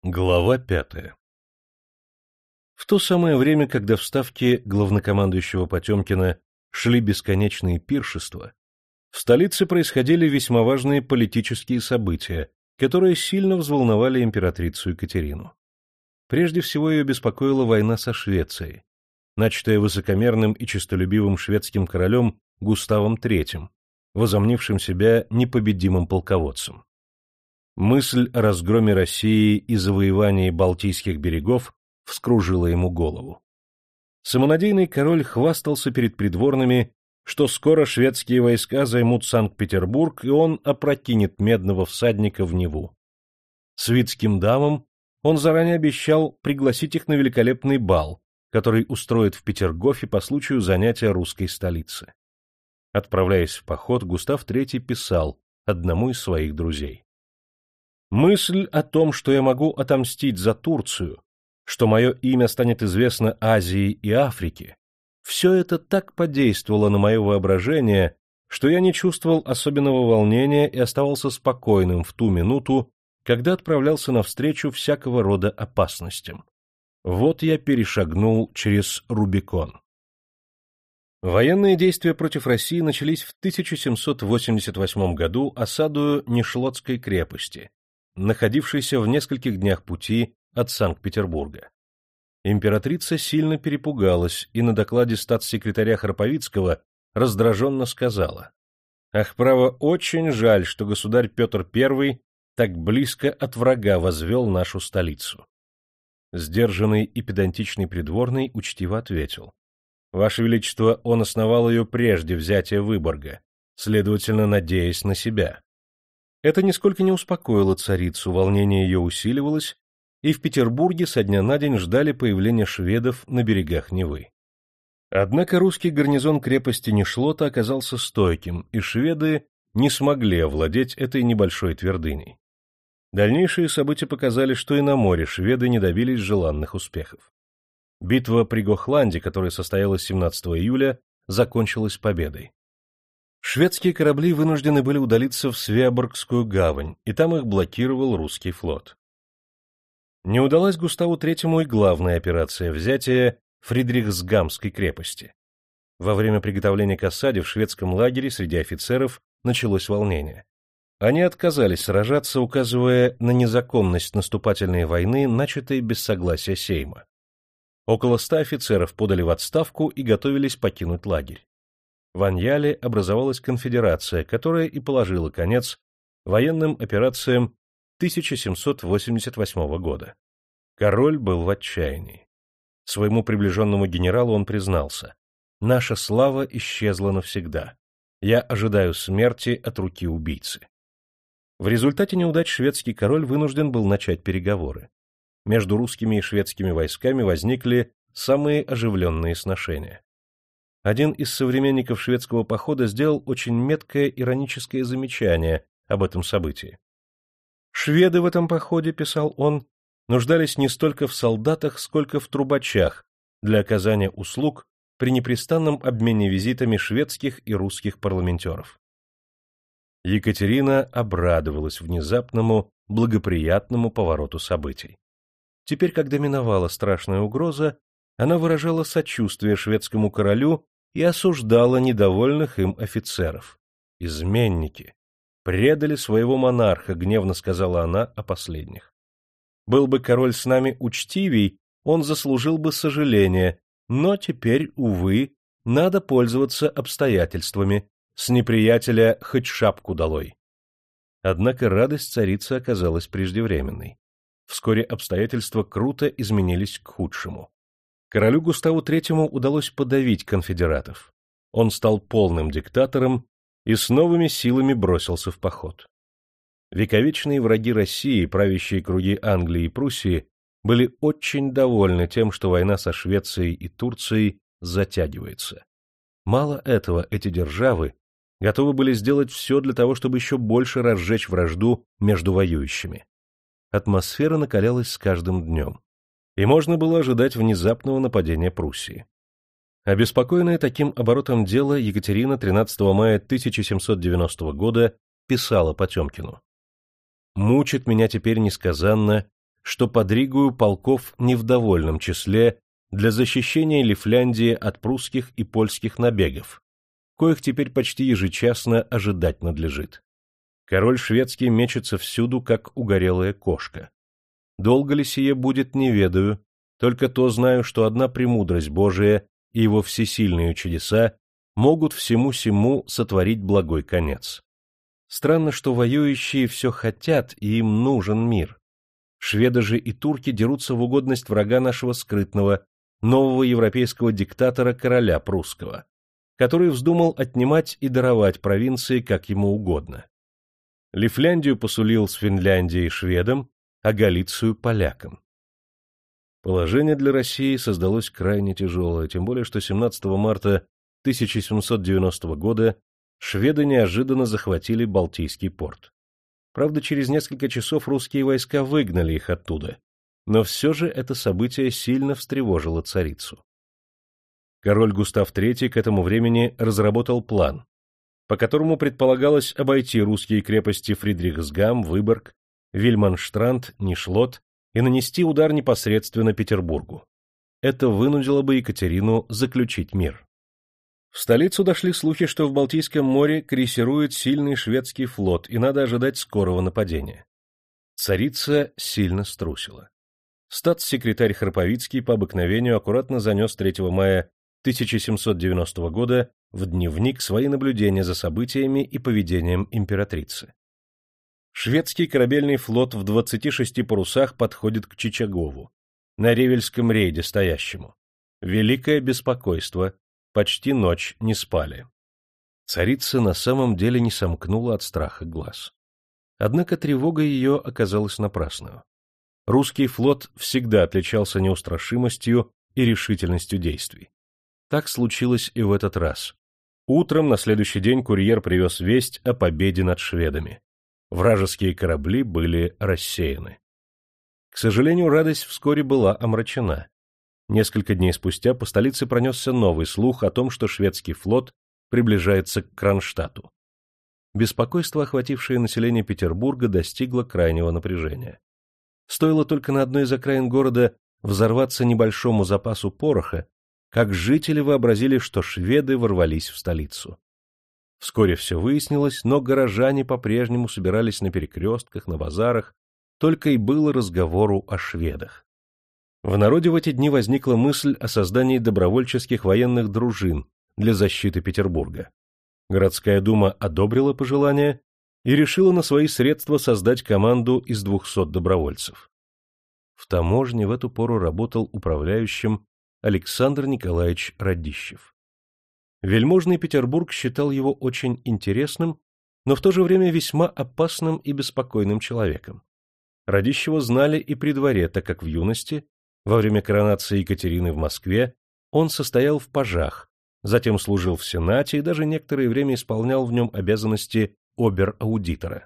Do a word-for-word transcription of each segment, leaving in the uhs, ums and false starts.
Глава пятая. В то самое время, когда в ставке главнокомандующего Потемкина шли бесконечные пиршества, в столице происходили весьма важные политические события, которые сильно взволновали императрицу Екатерину. Прежде всего ее беспокоила война со Швецией, начатая высокомерным и честолюбивым шведским королем Густавом третьим, возомнившим себя непобедимым полководцем. Мысль о разгроме России и завоевании Балтийских берегов вскружила ему голову. Самонадеянный король хвастался перед придворными, что скоро шведские войска займут Санкт-Петербург, и он опрокинет медного всадника в Неву. Свитским дамам он заранее обещал пригласить их на великолепный бал, который устроит в Петергофе по случаю занятия русской столицы. Отправляясь в поход, Густав третий писал одному из своих друзей: «Мысль о том, что я могу отомстить за Турцию, что мое имя станет известно Азии и Африке, все это так подействовало на мое воображение, что я не чувствовал особенного волнения и оставался спокойным в ту минуту, когда отправлялся навстречу всякого рода опасностям. Вот я перешагнул через Рубикон». Военные действия против России начались в тысяча семьсот восемьдесят восьмом году осадою Нешлотской крепости, находившейся в нескольких днях пути от Санкт-Петербурга. Императрица сильно перепугалась и на докладе статс-секретаря Храповицкого раздраженно сказала: «Ах, право, очень жаль, что государь Петр Первый так близко от врага возвел нашу столицу». Сдержанный и педантичный придворный учтиво ответил: «Ваше Величество, он основал ее прежде взятия Выборга, следовательно, надеясь на себя». Это нисколько не успокоило царицу, волнение ее усиливалось, и в Петербурге со дня на день ждали появления шведов на берегах Невы. Однако русский гарнизон крепости Нешлота оказался стойким, и шведы не смогли овладеть этой небольшой твердыней. Дальнейшие события показали, что и на море шведы не добились желанных успехов. Битва при Гохланде, которая состоялась семнадцатого июля, закончилась победой. Шведские корабли вынуждены были удалиться в Свеоборгскую гавань, и там их блокировал русский флот. Не удалась Густаву третьему и главная операция взятия Фридрихсгамской крепости. Во время приготовления к осаде в шведском лагере среди офицеров началось волнение. Они отказались сражаться, указывая на незаконность наступательной войны, начатой без согласия Сейма. Около ста офицеров подали в отставку и готовились покинуть лагерь. В Аньяле образовалась конфедерация, которая и положила конец военным операциям тысяча семьсот восемьдесят восьмого года. Король был в отчаянии. Своему приближенному генералу он признался: «Наша слава исчезла навсегда. Я ожидаю смерти от руки убийцы». В результате неудач шведский король вынужден был начать переговоры. Между русскими и шведскими войсками возникли самые оживленные сношения. Один из современников шведского похода сделал очень меткое ироническое замечание об этом событии. «Шведы в этом походе, — писал он, — нуждались не столько в солдатах, сколько в трубачах для оказания услуг при непрестанном обмене визитами шведских и русских парламентеров». Екатерина обрадовалась внезапному, благоприятному повороту событий. Теперь, когда миновала страшная угроза, она выражала сочувствие шведскому королю и осуждала недовольных им офицеров. «Изменники! Предали своего монарха», — гневно сказала она о последних. «Был бы король с нами учтивей, он заслужил бы сожаления, но теперь, увы, надо пользоваться обстоятельствами, с неприятеля хоть шапку долой». Однако радость царицы оказалась преждевременной. Вскоре обстоятельства круто изменились к худшему. Королю Густаву третьему удалось подавить конфедератов. Он стал полным диктатором и с новыми силами бросился в поход. Вековечные враги России, правящие круги Англии и Пруссии, были очень довольны тем, что война со Швецией и Турцией затягивается. Мало этого, эти державы готовы были сделать все для того, чтобы еще больше разжечь вражду между воюющими. Атмосфера накалялась с каждым днем, и можно было ожидать внезапного нападения Пруссии. Обеспокоенная таким оборотом дела, Екатерина тринадцатого мая тысяча семьсот девяностого года писала Потемкину: «Мучит меня теперь несказанно что под Ригою полков не в довольном числе для защищения Лифляндии от прусских и польских набегов, коих теперь почти ежечасно ожидать надлежит. Король шведский мечется всюду, как угорелая кошка. Долго ли сие будет, не ведаю, только то знаю, что одна премудрость Божия и его всесильные чудеса могут всему сему сотворить благой конец. Странно, что воюющие все хотят, и им нужен мир. Шведы же и турки дерутся в угодность врага нашего скрытного, нового европейского диктатора короля прусского, который вздумал отнимать и даровать провинции, как ему угодно. Лифляндию посулил с Финляндией шведам, а Галицию — полякам. Положение для России создалось крайне тяжелое, тем более что семнадцатого марта тысяча семьсот девяностого года шведы неожиданно захватили Балтийский порт. Правда, через несколько часов русские войска выгнали их оттуда, но все же это событие сильно встревожило царицу. Король Густав третий к этому времени разработал план, по которому предполагалось обойти русские крепости Фридрихсгам, Выборг, Вильманштранд, Нишлот и нанести удар непосредственно Петербургу. Это вынудило бы Екатерину заключить мир. В столицу дошли слухи, что в Балтийском море крейсирует сильный шведский флот, и надо ожидать скорого нападения. Царица сильно струсила. Статс-секретарь Храповицкий по обыкновению аккуратно занес третьего мая тысяча семьсот девяностого года в дневник свои наблюдения за событиями и поведением императрицы. Шведский корабельный флот в двадцати шести парусах подходит к Чичагову, на Ревельском рейде стоящему. Великое беспокойство, почти ночь не спали. Царица на самом деле не сомкнула от страха глаз. Однако тревога ее оказалась напрасной. Русский флот всегда отличался неустрашимостью и решительностью действий. Так случилось и в этот раз. Утром на следующий день курьер привез весть о победе над шведами. Вражеские корабли были рассеяны. К сожалению, радость вскоре была омрачена. Несколько дней спустя по столице пронесся новый слух о том, что шведский флот приближается к Кронштадту. Беспокойство, охватившее население Петербурга, достигло крайнего напряжения. Стоило только на одной из окраин города взорваться небольшому запасу пороха, как жители вообразили, что шведы ворвались в столицу. Вскоре все выяснилось, но горожане по-прежнему собирались на перекрестках, на базарах, только и было разговору о шведах. В народе в эти дни возникла мысль о создании добровольческих военных дружин для защиты Петербурга. Городская дума одобрила пожелание и решила на свои средства создать команду из двухсот добровольцев. В таможне в эту пору работал управляющим Александр Николаевич Радищев. Вельможный Петербург считал его очень интересным, но в то же время весьма опасным и беспокойным человеком. Радищева знали и при дворе, так как в юности, во время коронации Екатерины в Москве, он состоял в пажах, затем служил в Сенате и даже некоторое время исполнял в нем обязанности обер-аудитора.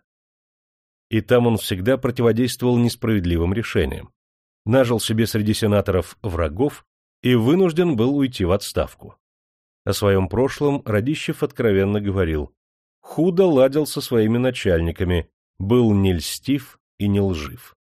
И там он всегда противодействовал несправедливым решениям, нажил себе среди сенаторов врагов и вынужден был уйти в отставку. О своем прошлом Радищев откровенно говорил: худо ладил со своими начальниками, был не льстив и не лжив.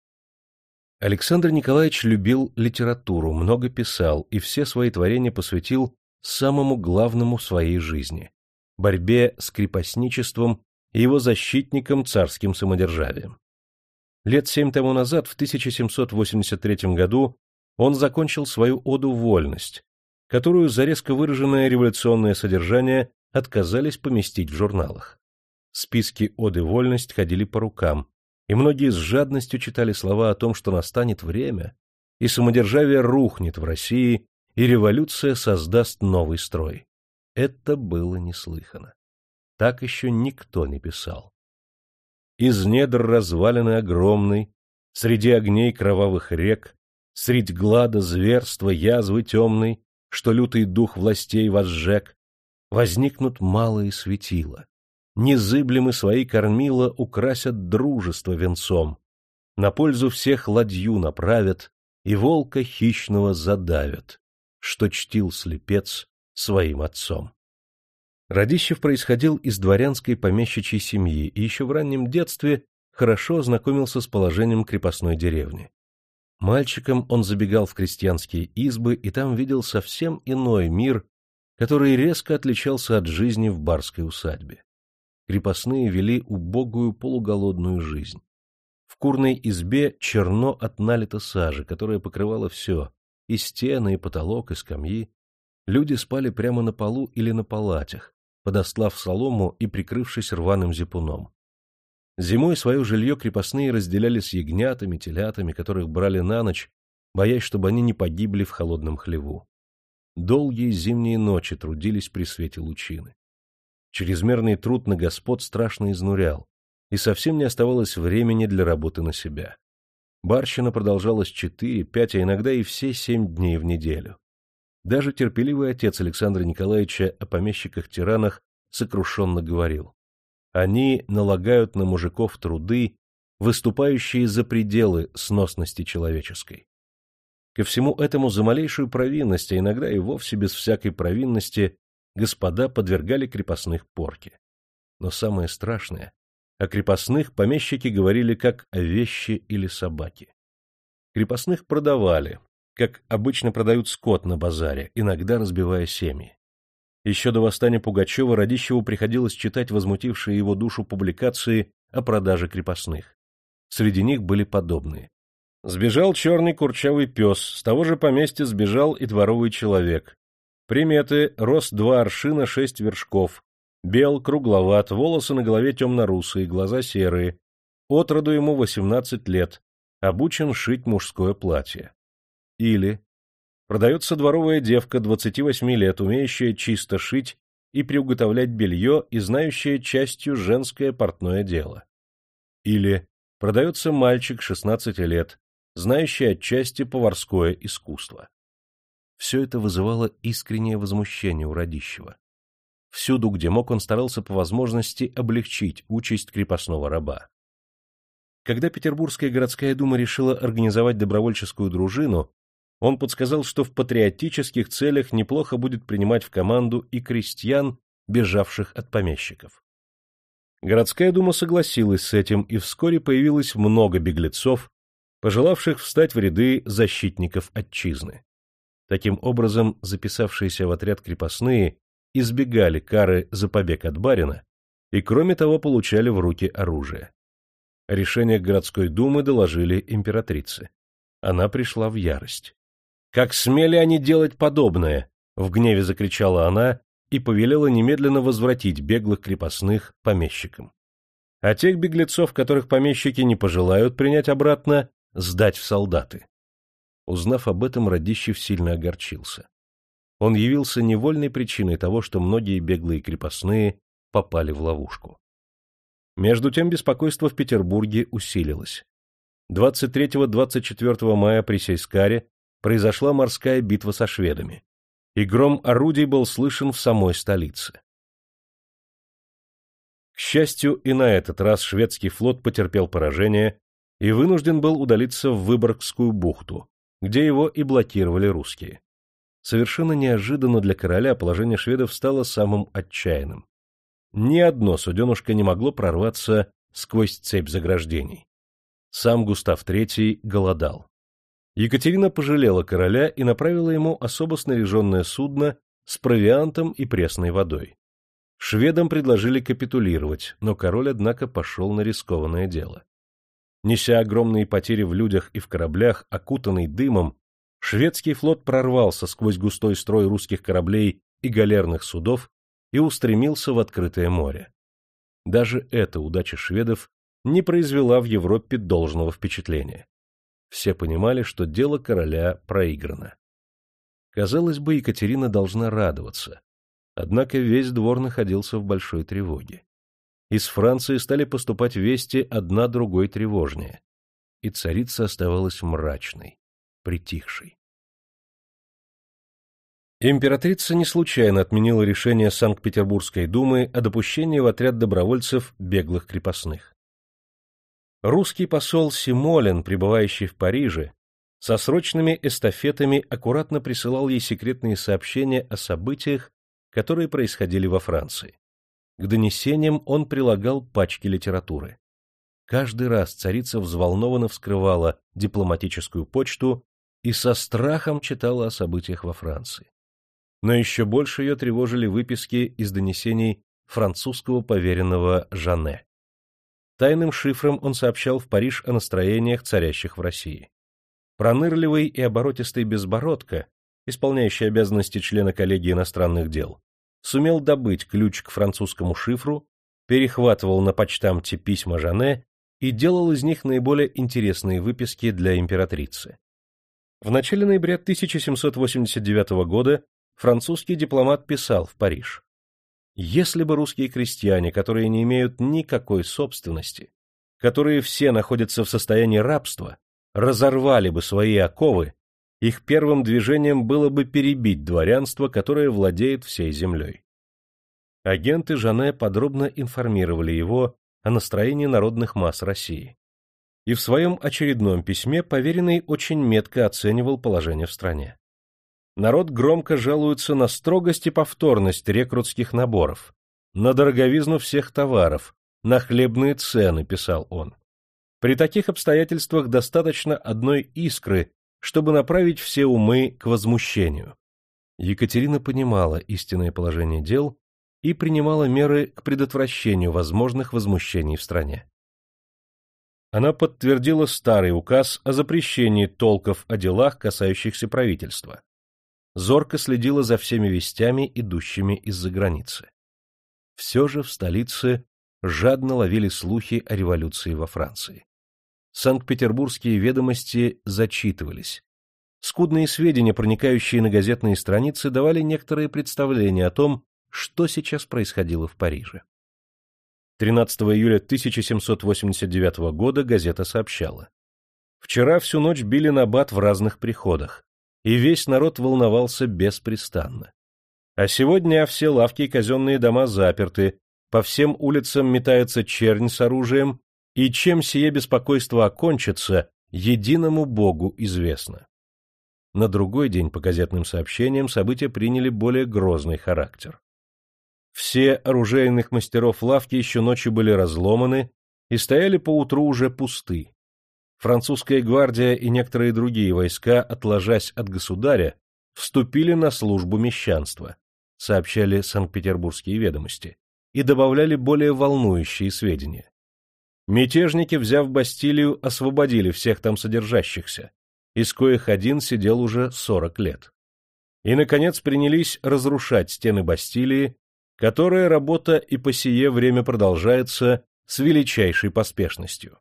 Александр Николаевич любил литературу, много писал и все свои творения посвятил самому главному в своей жизни — борьбе с крепостничеством и его защитником царским самодержавием. Лет семь тому назад, в тысяча семьсот восемьдесят третьем году, он закончил свою оду «Вольность», которую за резко выраженное революционное содержание отказались поместить в журналах. Списки оды «Вольность» ходили по рукам, и многие с жадностью читали слова о том, что настанет время, и самодержавие рухнет в России, и революция создаст новый строй. Это было неслыханно. Так еще никто не писал. Из недр развалины огромной, среди огней кровавых рек, средь глада, зверства, язвы темной, что лютый дух властей возжег, возникнут малые светила, незыблемы свои кормила украсят дружество венцом, на пользу всех ладью направят и волка хищного задавят, что чтил слепец своим отцом. Радищев происходил из дворянской помещичьей семьи и еще в раннем детстве хорошо ознакомился с положением крепостной деревни. Мальчиком он забегал в крестьянские избы и там видел совсем иной мир, который резко отличался от жизни в барской усадьбе. Крепостные вели убогую полуголодную жизнь. В курной избе черно от налита сажи, которая покрывала все — и стены, и потолок, и скамьи. Люди спали прямо на полу или на палатях, подостлав солому и прикрывшись рваным зипуном. Зимой свое жилье крепостные разделяли с ягнятами, телятами, которых брали на ночь, боясь, чтобы они не погибли в холодном хлеву. Долгие зимние ночи трудились при свете лучины. Чрезмерный труд на господ страшно изнурял, и совсем не оставалось времени для работы на себя. Барщина продолжалась четыре, пять, а иногда и все семь дней в неделю. Даже терпеливый отец Александра Николаевича о помещиках-тиранах сокрушенно говорил: они налагают на мужиков труды, выступающие за пределы сносности человеческой. Ко всему этому за малейшую провинность, а иногда и вовсе без всякой провинности, господа подвергали крепостных порке. Но самое страшное — о крепостных помещики говорили как о вещи или собаке. Крепостных продавали, как обычно продают скот на базаре, иногда разбивая семьи. Еще до восстания Пугачева Радищеву приходилось читать возмутившие его душу публикации о продаже крепостных. Среди них были подобные. Сбежал черный курчавый пес, с того же поместья сбежал и дворовый человек. Приметы: рост два аршина шесть вершков, бел, кругловат, волосы на голове темно-русые, глаза серые, от роду ему восемнадцать лет, обучен шить мужское платье. Или продается дворовая девка двадцати восьми лет, умеющая чисто шить и приуготовлять белье и знающая частью женское портное дело. Или продается мальчик шестнадцати лет, знающий отчасти поварское искусство. Все это вызывало искреннее возмущение у Радищева. Всюду, где мог, он старался по возможности облегчить участь крепостного раба. Когда Петербургская городская дума решила организовать добровольческую дружину, он подсказал, что в патриотических целях неплохо будет принимать в команду и крестьян, бежавших от помещиков. Городская дума согласилась с этим, и вскоре появилось много беглецов, пожелавших встать в ряды защитников отчизны. Таким образом, записавшиеся в отряд крепостные избегали кары за побег от барина и, кроме того, получали в руки оружие. Решение городской думы доложили императрице. Она пришла в ярость. «Как смели они делать подобное?» — в гневе закричала она и повелела немедленно возвратить беглых крепостных помещикам. А тех беглецов, которых помещики не пожелают принять обратно, сдать в солдаты. Узнав об этом, Радищев сильно огорчился. Он явился невольной причиной того, что многие беглые крепостные попали в ловушку. Между тем беспокойство в Петербурге усилилось. двадцать третьего — двадцать четвёртого мая при Сейскаре произошла морская битва со шведами, и гром орудий был слышен в самой столице. К счастью, и на этот раз шведский флот потерпел поражение и вынужден был удалиться в Выборгскую бухту, где его и блокировали русские. Совершенно неожиданно для короля положение шведов стало самым отчаянным. Ни одно суденышко не могло прорваться сквозь цепь заграждений. Сам Густав третий голодал. Екатерина пожалела короля и направила ему особо снаряженное судно с провиантом и пресной водой. Шведам предложили капитулировать, но король, однако, пошел на рискованное дело. Неся огромные потери в людях и в кораблях, окутанный дымом, шведский флот прорвался сквозь густой строй русских кораблей и галерных судов и устремился в открытое море. Даже эта удача шведов не произвела в Европе должного впечатления. Все понимали, что дело короля проиграно. Казалось бы, Екатерина должна радоваться, однако весь двор находился в большой тревоге. Из Франции стали поступать вести одна другой тревожнее, и царица оставалась мрачной, притихшей. Императрица не случайно отменила решение Санкт-Петербургской думы о допущении в отряд добровольцев беглых крепостных. Русский посол Симолин, пребывающий в Париже, со срочными эстафетами аккуратно присылал ей секретные сообщения о событиях, которые происходили во Франции. К донесениям он прилагал пачки литературы. Каждый раз царица взволнованно вскрывала дипломатическую почту и со страхом читала о событиях во Франции. Но еще больше ее тревожили выписки из донесений французского поверенного Жанне. Тайным шифром он сообщал в Париж о настроениях, царящих в России. Пронырливый и оборотистый Безбородко, исполняющий обязанности члена коллегии иностранных дел, сумел добыть ключ к французскому шифру, перехватывал на почтамте письма Жанне и делал из них наиболее интересные выписки для императрицы. В начале ноября тысяча семьсот восемьдесят девятого года французский дипломат писал в Париж: «Если бы русские крестьяне, которые не имеют никакой собственности, которые все находятся в состоянии рабства, разорвали бы свои оковы, их первым движением было бы перебить дворянство, которое владеет всей землей». Агенты Жанне подробно информировали его о настроении народных масс России. И в своем очередном письме поверенный очень метко оценивал положение в стране. Народ громко жалуется на строгость и повторность рекрутских наборов, на дороговизну всех товаров, на хлебные цены, писал он. При таких обстоятельствах достаточно одной искры, чтобы направить все умы к возмущению. Екатерина понимала истинное положение дел и принимала меры к предотвращению возможных возмущений в стране. Она подтвердила старый указ о запрещении толков о делах, касающихся правительства. Зорко следила за всеми вестями, идущими из-за границы. Все же в столице жадно ловили слухи о революции во Франции. Санкт-Петербургские ведомости зачитывались. Скудные сведения, проникающие на газетные страницы, давали некоторые представления о том, что сейчас происходило в Париже. тринадцатого июля тысяча семьсот восемьдесят девятого года газета сообщала: «Вчера всю ночь били набат в разных приходах, и весь народ волновался беспрестанно. А сегодня все лавки и казенные дома заперты, по всем улицам метается чернь с оружием, и чем сие беспокойство окончится, единому Богу известно». На другой день, по газетным сообщениям, события приняли более грозный характер. Все оружейных мастеров лавки еще ночью были разломаны и стояли поутру уже пусты. Французская гвардия и некоторые другие войска, отложась от государя, вступили на службу мещанства, сообщали Санкт-Петербургские ведомости, и добавляли более волнующие сведения. Мятежники, взяв Бастилию, освободили всех там содержащихся, из коих один сидел уже сорок лет. И, наконец, принялись разрушать стены Бастилии, которая работа и по сие время продолжается с величайшей поспешностью.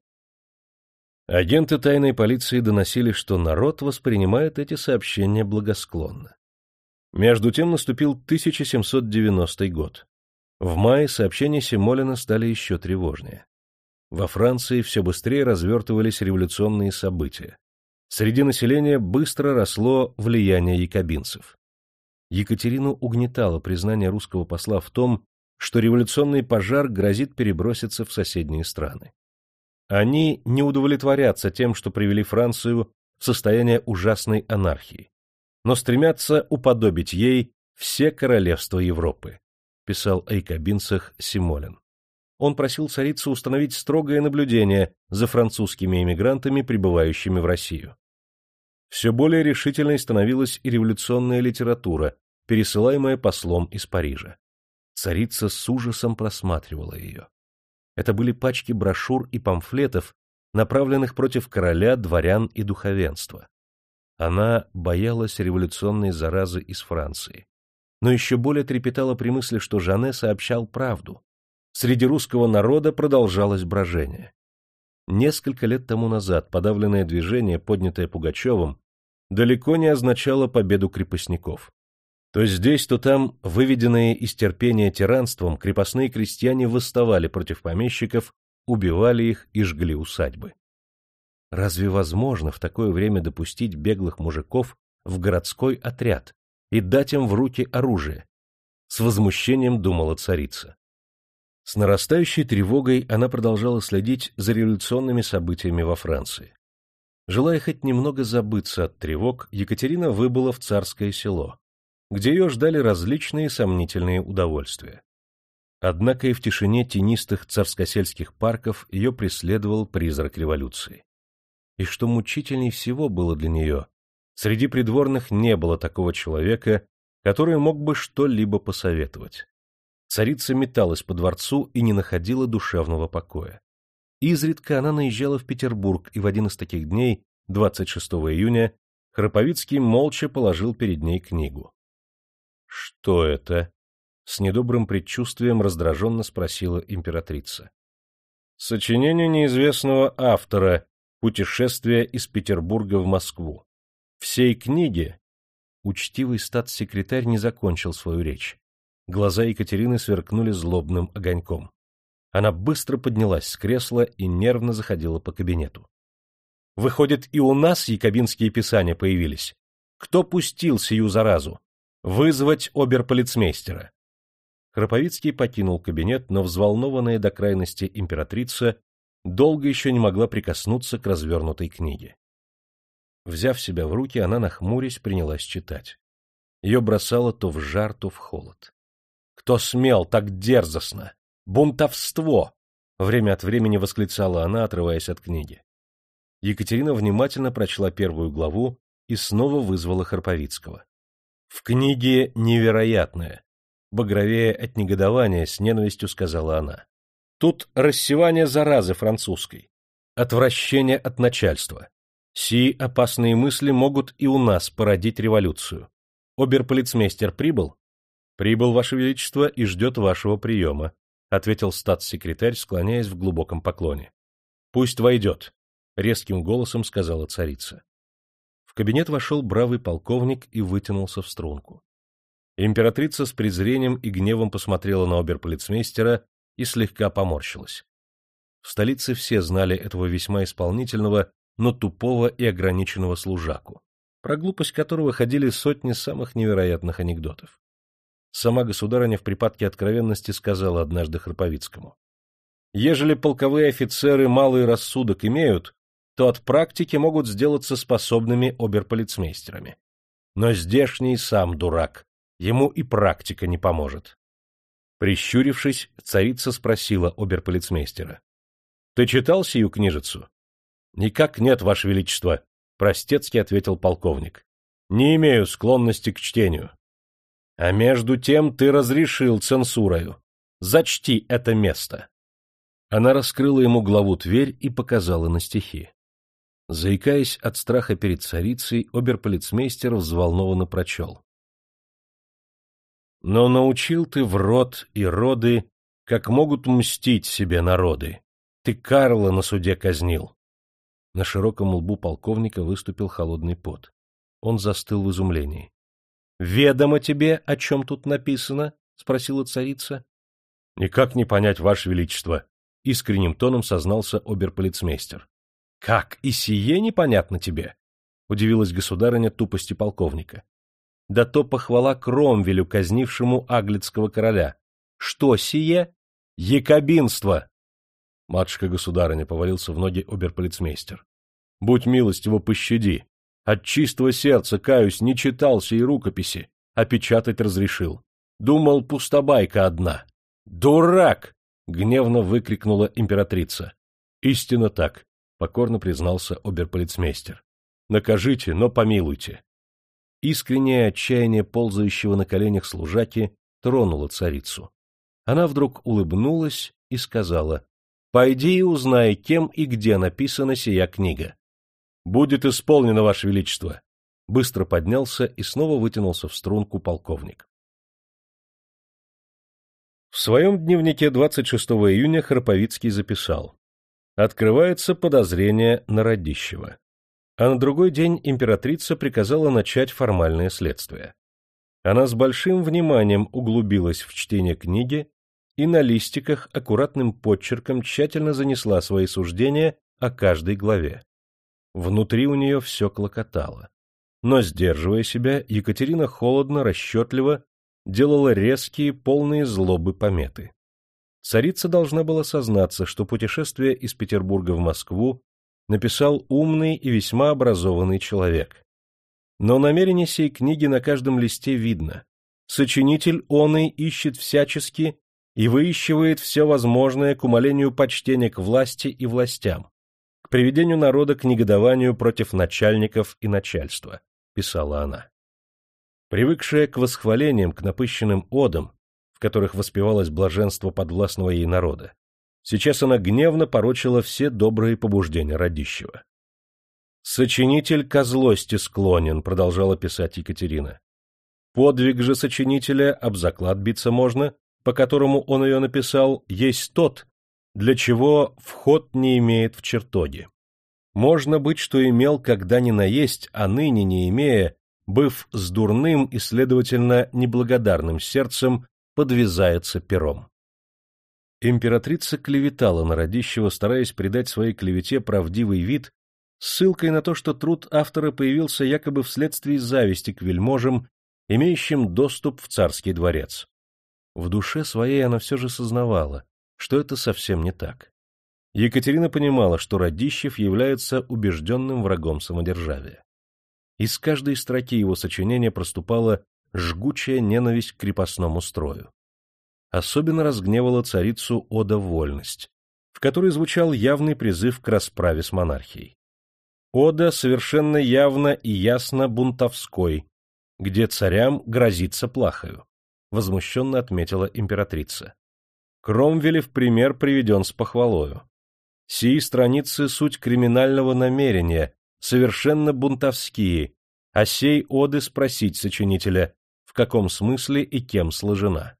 Агенты тайной полиции доносили, что народ воспринимает эти сообщения благосклонно. Между тем наступил тысяча семьсот девяностый год. В мае сообщения Семолина стали еще тревожнее. Во Франции все быстрее развертывались революционные события. Среди населения быстро росло влияние якобинцев. Екатерину угнетало признание русского посла в том, что революционный пожар грозит переброситься в соседние страны. Они не удовлетворятся тем, что привели Францию в состояние ужасной анархии, но стремятся уподобить ей все королевства Европы, писал о якобинцах Семолин. Он просил царицу установить строгое наблюдение за французскими эмигрантами, прибывающими в Россию. Все более решительной становилась и революционная литература, пересылаемая послом из Парижа. Царица с ужасом просматривала ее. Это были пачки брошюр и памфлетов, направленных против короля, дворян и духовенства. Она боялась революционной заразы из Франции, но еще более трепетала при мысли, что Жанне сообщал правду. Среди русского народа продолжалось брожение. Несколько лет тому назад подавленное движение, поднятое Пугачевым, далеко не означало победу крепостников. То здесь, то там, выведенные из терпения тиранством, крепостные крестьяне восставали против помещиков, убивали их и жгли усадьбы. Разве возможно в такое время допустить беглых мужиков в городской отряд и дать им в руки оружие? С возмущением думала царица. С нарастающей тревогой она продолжала следить за революционными событиями во Франции. Желая хоть немного забыться от тревог, Екатерина выбыла в Царское Село, где ее ждали различные сомнительные удовольствия. Однако и в тишине тенистых царскосельских парков ее преследовал призрак революции. И что мучительней всего было для нее, среди придворных не было такого человека, который мог бы что-либо посоветовать. Царица металась по дворцу и не находила душевного покоя. Изредка она наезжала в Петербург, и в один из таких дней, двадцать шестого июня, Храповицкий молча положил перед ней книгу. — Что это? — с недобрым предчувствием раздраженно спросила императрица. — Сочинение неизвестного автора «Путешествие из Петербурга в Москву». Всей книге... Учтивый статс-секретарь не закончил свою речь. Глаза Екатерины сверкнули злобным огоньком. Она быстро поднялась с кресла и нервно заходила по кабинету. — Выходит, и у нас якобинские писания появились. Кто пустил сию заразу? Вызвать оберполицмейстера. Храповицкий покинул кабинет, но взволнованная до крайности императрица долго еще не могла прикоснуться к развернутой книге. Взяв себя в руки, она, нахмурясь, принялась читать. Ее бросало то в жар, то в холод. «Кто смел так дерзостно? Бунтовство!» Время от времени восклицала она, отрываясь от книги. Екатерина внимательно прочла первую главу и снова вызвала Храповицкого. В книге невероятное. Багровея от негодования, с ненавистью сказала она. Тут рассевание заразы французской, отвращение от начальства. Сии опасные мысли могут и у нас породить революцию. Оберполицмейстер прибыл? Прибыл, Ваше Величество, и ждет вашего приема, ответил статс-секретарь, склоняясь в глубоком поклоне. Пусть войдет, резким голосом сказала царица. В кабинет вошел бравый полковник и вытянулся в струнку. Императрица с презрением и гневом посмотрела на оберполицмейстера и слегка поморщилась. В столице все знали этого весьма исполнительного, но тупого и ограниченного служаку, про глупость которого ходили сотни самых невероятных анекдотов. Сама государыня в припадке откровенности сказала однажды Храповицкому: «Ежели полковые офицеры малый рассудок имеют, то от практики могут сделаться способными оберполицмейстерами. Но здешний сам дурак, ему и практика не поможет». Прищурившись, царица спросила оберполицмейстера: «Ты читал сию книжицу?» «Никак нет, Ваше Величество», — простецки ответил полковник. «Не имею склонности к чтению». «А между тем ты разрешил цензурою. Зачти это место». Она раскрыла ему главу Тверь и показала на стихи. Заикаясь от страха перед царицей, оберполицмейстер взволнованно прочел. «Но научил ты в род и роды, как могут мстить себе народы. Ты Карла на суде казнил». На широком лбу полковника выступил холодный пот. Он застыл в изумлении. — Ведомо тебе, о чем тут написано? — спросила царица. — Никак не понять, Ваше Величество, — искренним тоном сознался оберполицмейстер. — Как, и сие непонятно тебе? — удивилась государыня тупости полковника. — Да то похвала Кромвелю, казнившему аглицкого короля. Что сие? Якобинство! Матушка-государыня, повалился в ноги оберполицмейстер. — Будь милостиво, пощади. От чистого сердца, каюсь, не читал сей рукописи, а печатать разрешил. Думал, пустобайка одна. — Дурак! — гневно выкрикнула императрица. — Истинно так, — покорно признался оберполицмейстер. — Накажите, но помилуйте. Искреннее отчаяние ползающего на коленях служаки тронуло царицу. Она вдруг улыбнулась и сказала: — Пойди и узнай, кем и где написана сия книга. — Будет исполнено, Ваше Величество. Быстро поднялся и снова вытянулся в струнку полковник. В своем дневнике двадцать шестого июня Храповицкий записал: «Открывается подозрение на Радищева». А на другой день императрица приказала начать формальное следствие. Она с большим вниманием углубилась в чтение книги и на листиках аккуратным подчерком тщательно занесла свои суждения о каждой главе. Внутри у нее все клокотало. Но, сдерживая себя, Екатерина холодно, расчетливо делала резкие, полные злобы пометы. Царица должна была сознаться, что путешествие из Петербурга в Москву написал умный и весьма образованный человек. Но намерение сей книги на каждом листе видно. Сочинитель оной ищет всячески и выищивает все возможное к умалению почтения к власти и властям, к приведению народа к негодованию против начальников и начальства, писала она. Привыкшая к восхвалениям, к напыщенным одам, в которых воспевалось блаженство подвластного ей народа, сейчас она гневно порочила все добрые побуждения Радищева. «Сочинитель ко злости склонен», — продолжала писать Екатерина. «Подвиг же сочинителя, об заклад биться можно, по которому он ее написал, есть тот, для чего вход не имеет в чертоги. Можно быть, что имел когда ни наесть, а ныне не имея, быв с дурным и, следовательно, неблагодарным сердцем, подвязается пером». Императрица клеветала на Радищева, стараясь придать своей клевете правдивый вид, ссылкой на то, что труд автора появился якобы вследствие зависти к вельможам, имеющим доступ в царский дворец. В душе своей она все же сознавала, что это совсем не так. Екатерина понимала, что Радищев является убежденным врагом самодержавия. Из каждой строки его сочинения проступала жгучая ненависть к крепостному строю. Особенно разгневала царицу ода «Вольность», в которой звучал явный призыв к расправе с монархией. Ода совершенно явно и ясно бунтовской, где царям грозится плахою, возмущенно отметила императрица. Кромвелев пример приведен с похвалою. Сии страницы суть криминального намерения, совершенно бунтовские, а сей оды спросить сочинителя, в каком смысле и кем сложена.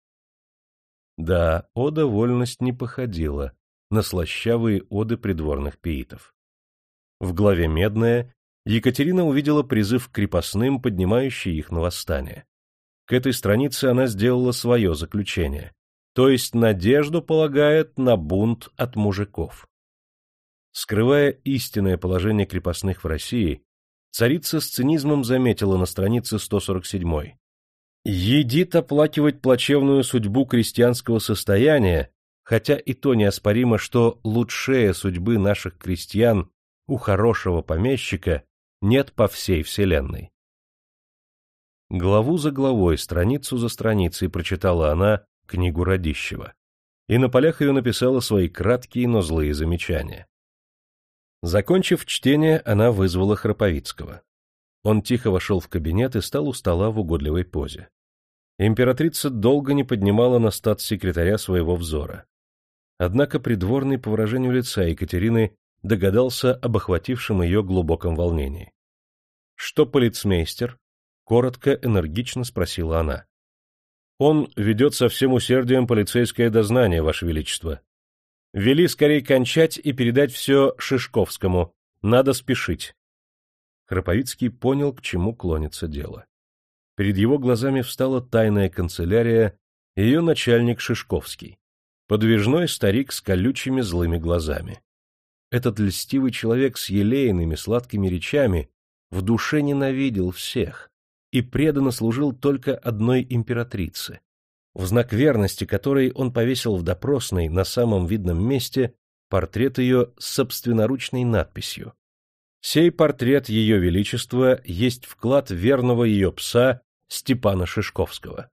Да, ода «Вольность» не походила на слащавые оды придворных пиитов. В главе «Медная» Екатерина увидела призыв к крепостным, поднимающий их на восстание. К этой странице она сделала свое заключение, то есть надежду полагает на бунт от мужиков. Скрывая истинное положение крепостных в России, царица с цинизмом заметила на странице сто сорок седьмой: «Едит оплакивать плачевную судьбу крестьянского состояния, хотя и то неоспоримо, что лучшее судьбы наших крестьян у хорошего помещика нет по всей вселенной». Главу за главой, страницу за страницей прочитала она книгу Радищева, и на полях ее написала свои краткие, но злые замечания. Закончив чтение, она вызвала Храповицкого. Он тихо вошел в кабинет и стал у стола в угодливой позе. Императрица долго не поднимала на статс-секретаря своего взора. Однако придворный по выражению лица Екатерины догадался об охватившем ее глубоком волнении. — Что полицмейстер? — коротко, энергично спросила она. — Он ведет со всем усердием полицейское дознание, Ваше Величество. Вели скорее кончать и передать все Шишковскому. Надо спешить. Храповицкий понял, к чему клонится дело. Перед его глазами встала тайная канцелярия и ее начальник Шишковский, подвижной старик с колючими злыми глазами. Этот льстивый человек с елейными сладкими речами в душе ненавидел всех и преданно служил только одной императрице, в знак верности которой он повесил в допросной на самом видном месте портрет ее с собственноручной надписью: «Сей портрет Ее Величества есть вклад верного ее пса Степана Шишковского».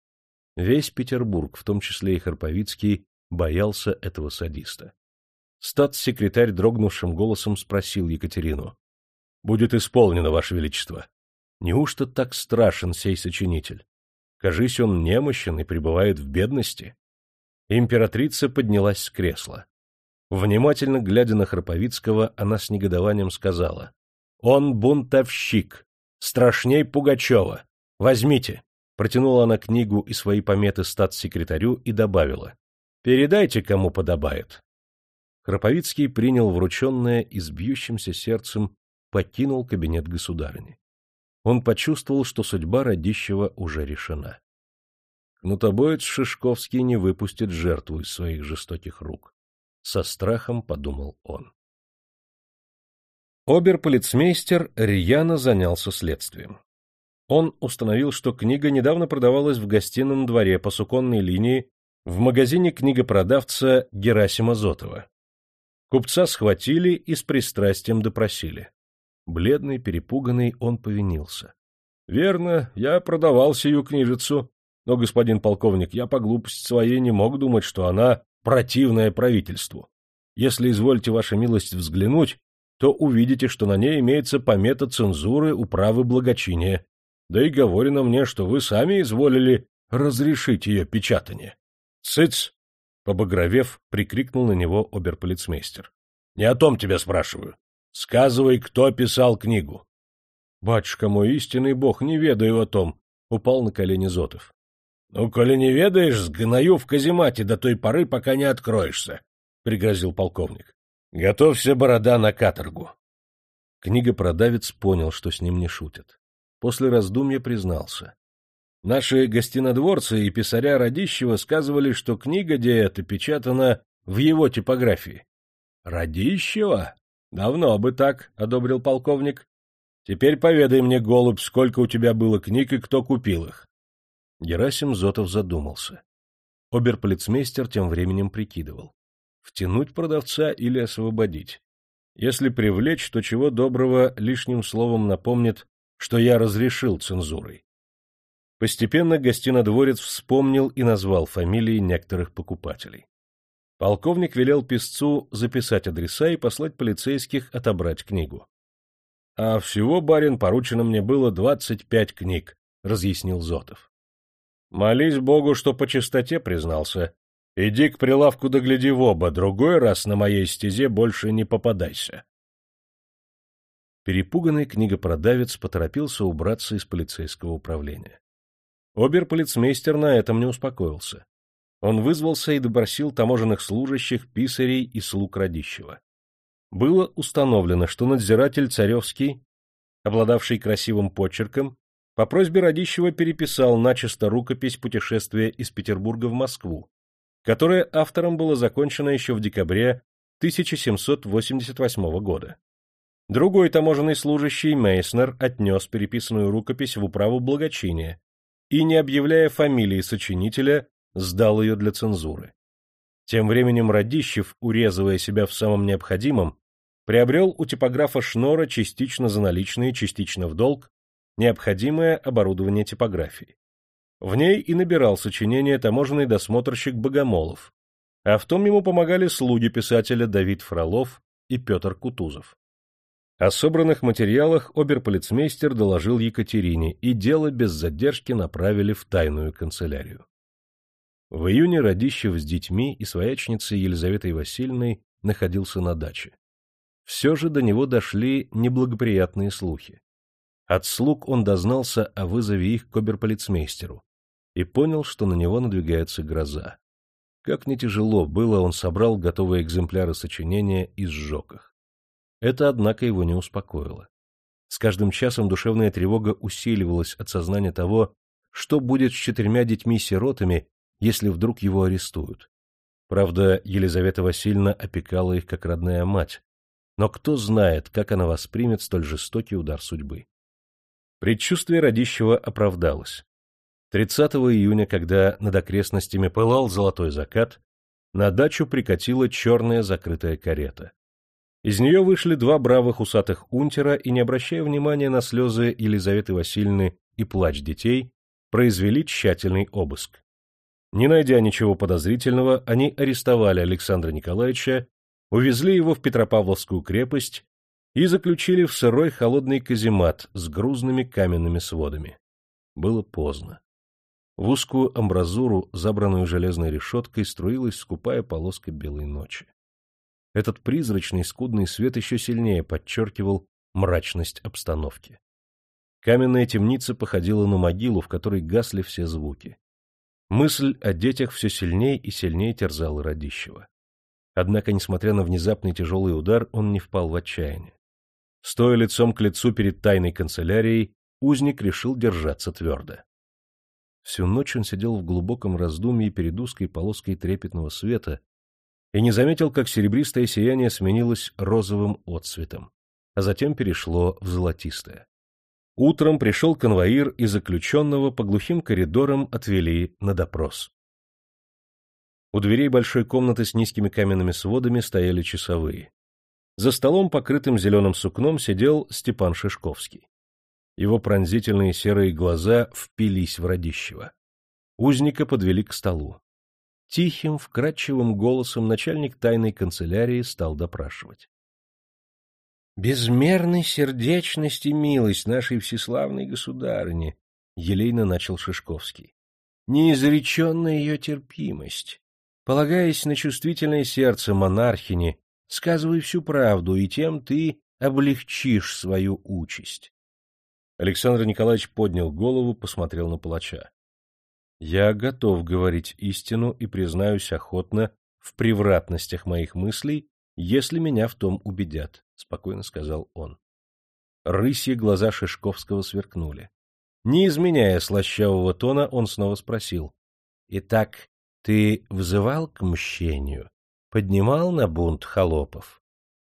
Весь Петербург, в том числе и Храповицкий, боялся этого садиста. Статс-секретарь дрогнувшим голосом спросил Екатерину: — Будет исполнено, Ваше Величество. Неужто так страшен сей сочинитель? Кажись, он немощен и пребывает в бедности. Императрица поднялась с кресла. Внимательно глядя на Храповицкого, она с негодованием сказала: — Он бунтовщик, страшней Пугачева. Возьмите. Протянула она книгу и свои пометы статс-секретарю и добавила: — Передайте, кому подобает. Храповицкий принял врученное и с бьющимся сердцем покинул кабинет государыни. Он почувствовал, что судьба Радищева уже решена. Кнутобоец Шишковский не выпустит жертву из своих жестоких рук. Со страхом подумал он. Обер-полицмейстер рьяно занялся следствием. Он установил, что книга недавно продавалась в гостином дворе по суконной линии в магазине книгопродавца Герасима Зотова. Купца схватили и с пристрастием допросили. Бледный, перепуганный, он повинился. — Верно, я продавал сию книжицу. Но, господин полковник, я по глупости своей не мог думать, что она противная правительству. Если изволите, ваша милость, взглянуть, то увидите, что на ней имеется помета цензуры управы благочиния. Да и говорено мне, что вы сами изволили разрешить ее печатание. — Цыц! — побагровев, прикрикнул на него оберполицмейстер. — Не о том тебя спрашиваю. Сказывай, кто писал книгу. — Батюшка мой, истинный бог, не ведаю о том, — упал на колени Зотов. — Ну, коли не ведаешь, сгною в каземате до той поры, пока не откроешься, — пригрозил полковник. — Готовься, борода, на каторгу. Книгопродавец понял, что с ним не шутят. После раздумья признался. Наши гостинодворцы и писаря Радищева сказывали, что книга де эта печатана в его типографии. — Радищева? Давно бы так, — одобрил полковник. — Теперь поведай мне, голубь, сколько у тебя было книг и кто купил их. Герасим Зотов задумался. Оберполицмейстер тем временем прикидывал. Втянуть продавца или освободить? Если привлечь, то чего доброго лишним словом напомнит, что я разрешил цензурой. Постепенно гостинодворец вспомнил и назвал фамилии некоторых покупателей. Полковник велел писцу записать адреса и послать полицейских отобрать книгу. — А всего, барин, поручено мне было двадцать пять книг, — разъяснил Зотов. — Молись Богу, что по чистоте признался. Иди к прилавку да гляди в оба, другой раз на моей стезе больше не попадайся. Перепуганный книгопродавец поторопился убраться из полицейского управления. Оберполицмейстер на этом не успокоился. Он вызвался и допросил таможенных служащих, писарей и слуг Радищева. Было установлено, что надзиратель Царевский, обладавший красивым почерком, по просьбе Радищева переписал начисто рукопись путешествия из Петербурга в Москву, которое автором было закончено еще в декабре тысяча семьсот восемьдесят восьмого года. Другой таможенный служащий, Мейснер, отнес переписанную рукопись в управу благочиния и, не объявляя фамилии сочинителя, сдал ее для цензуры. Тем временем Радищев, урезывая себя в самом необходимом, приобрел у типографа Шнора частично за наличные, частично в долг необходимое оборудование типографии. В ней и набирал сочинения таможенный досмотрщик Богомолов, а в том ему помогали слуги писателя Давид Фролов и Петр Кутузов. О собранных материалах оберполицмейстер доложил Екатерине, и дело без задержки направили в тайную канцелярию. В июне Радищев с детьми и своячницей Елизаветой Васильевной находился на даче. Все же до него дошли неблагоприятные слухи. От слуг он дознался о вызове их к оберполицмейстеру и понял, что на него надвигается гроза. Как не тяжело было, он собрал готовые экземпляры сочинения и сжег их. Это, однако, его не успокоило. С каждым часом душевная тревога усиливалась от сознания того, что будет с четырьмя детьми-сиротами, если вдруг его арестуют. Правда, Елизавета Васильевна опекала их как родная мать, но кто знает, как она воспримет столь жестокий удар судьбы. Предчувствие Радищева оправдалось. тридцатого июня, когда над окрестностями пылал золотой закат, на дачу прикатила черная закрытая карета. Из нее вышли два бравых усатых унтера и, не обращая внимания на слезы Елизаветы Васильевны и плач детей, произвели тщательный обыск. Не найдя ничего подозрительного, они арестовали Александра Николаевича, увезли его в Петропавловскую крепость и заключили в сырой холодный каземат с грузными каменными сводами. Было поздно. В узкую амбразуру, забранную железной решеткой, струилась скупая полоска белой ночи. Этот призрачный скудный свет еще сильнее подчеркивал мрачность обстановки. Каменная темница походила на могилу, в которой гасли все звуки. Мысль о детях все сильнее и сильнее терзала Радищева. Однако, несмотря на внезапный тяжелый удар, он не впал в отчаяние. Стоя лицом к лицу перед тайной канцелярией, узник решил держаться твердо. Всю ночь он сидел в глубоком раздумье перед узкой полоской трепетного света и не заметил, как серебристое сияние сменилось розовым отцветом, а затем перешло в золотистое. Утром пришел конвоир, и заключенного по глухим коридорам отвели на допрос. У дверей большой комнаты с низкими каменными сводами стояли часовые. За столом, покрытым зеленым сукном, сидел Степан Шишковский. Его пронзительные серые глаза впились в Радищева. Узника подвели к столу. Тихим, вкрадчивым голосом начальник тайной канцелярии стал допрашивать. «Безмерной сердечность и милость нашей всеславной государыни», — елейно начал Шишковский, — «неизреченная ее терпимость. Полагаясь на чувствительное сердце монархини, сказывай всю правду, и тем ты облегчишь свою участь». Александр Николаевич поднял голову, посмотрел на палача. — Я готов говорить истину и признаюсь охотно в превратностях моих мыслей, если меня в том убедят, — спокойно сказал он. Рысьи глаза Шишковского сверкнули. Не изменяя слащавого тона, он снова спросил. — Итак, ты взывал к мщению, поднимал на бунт холопов?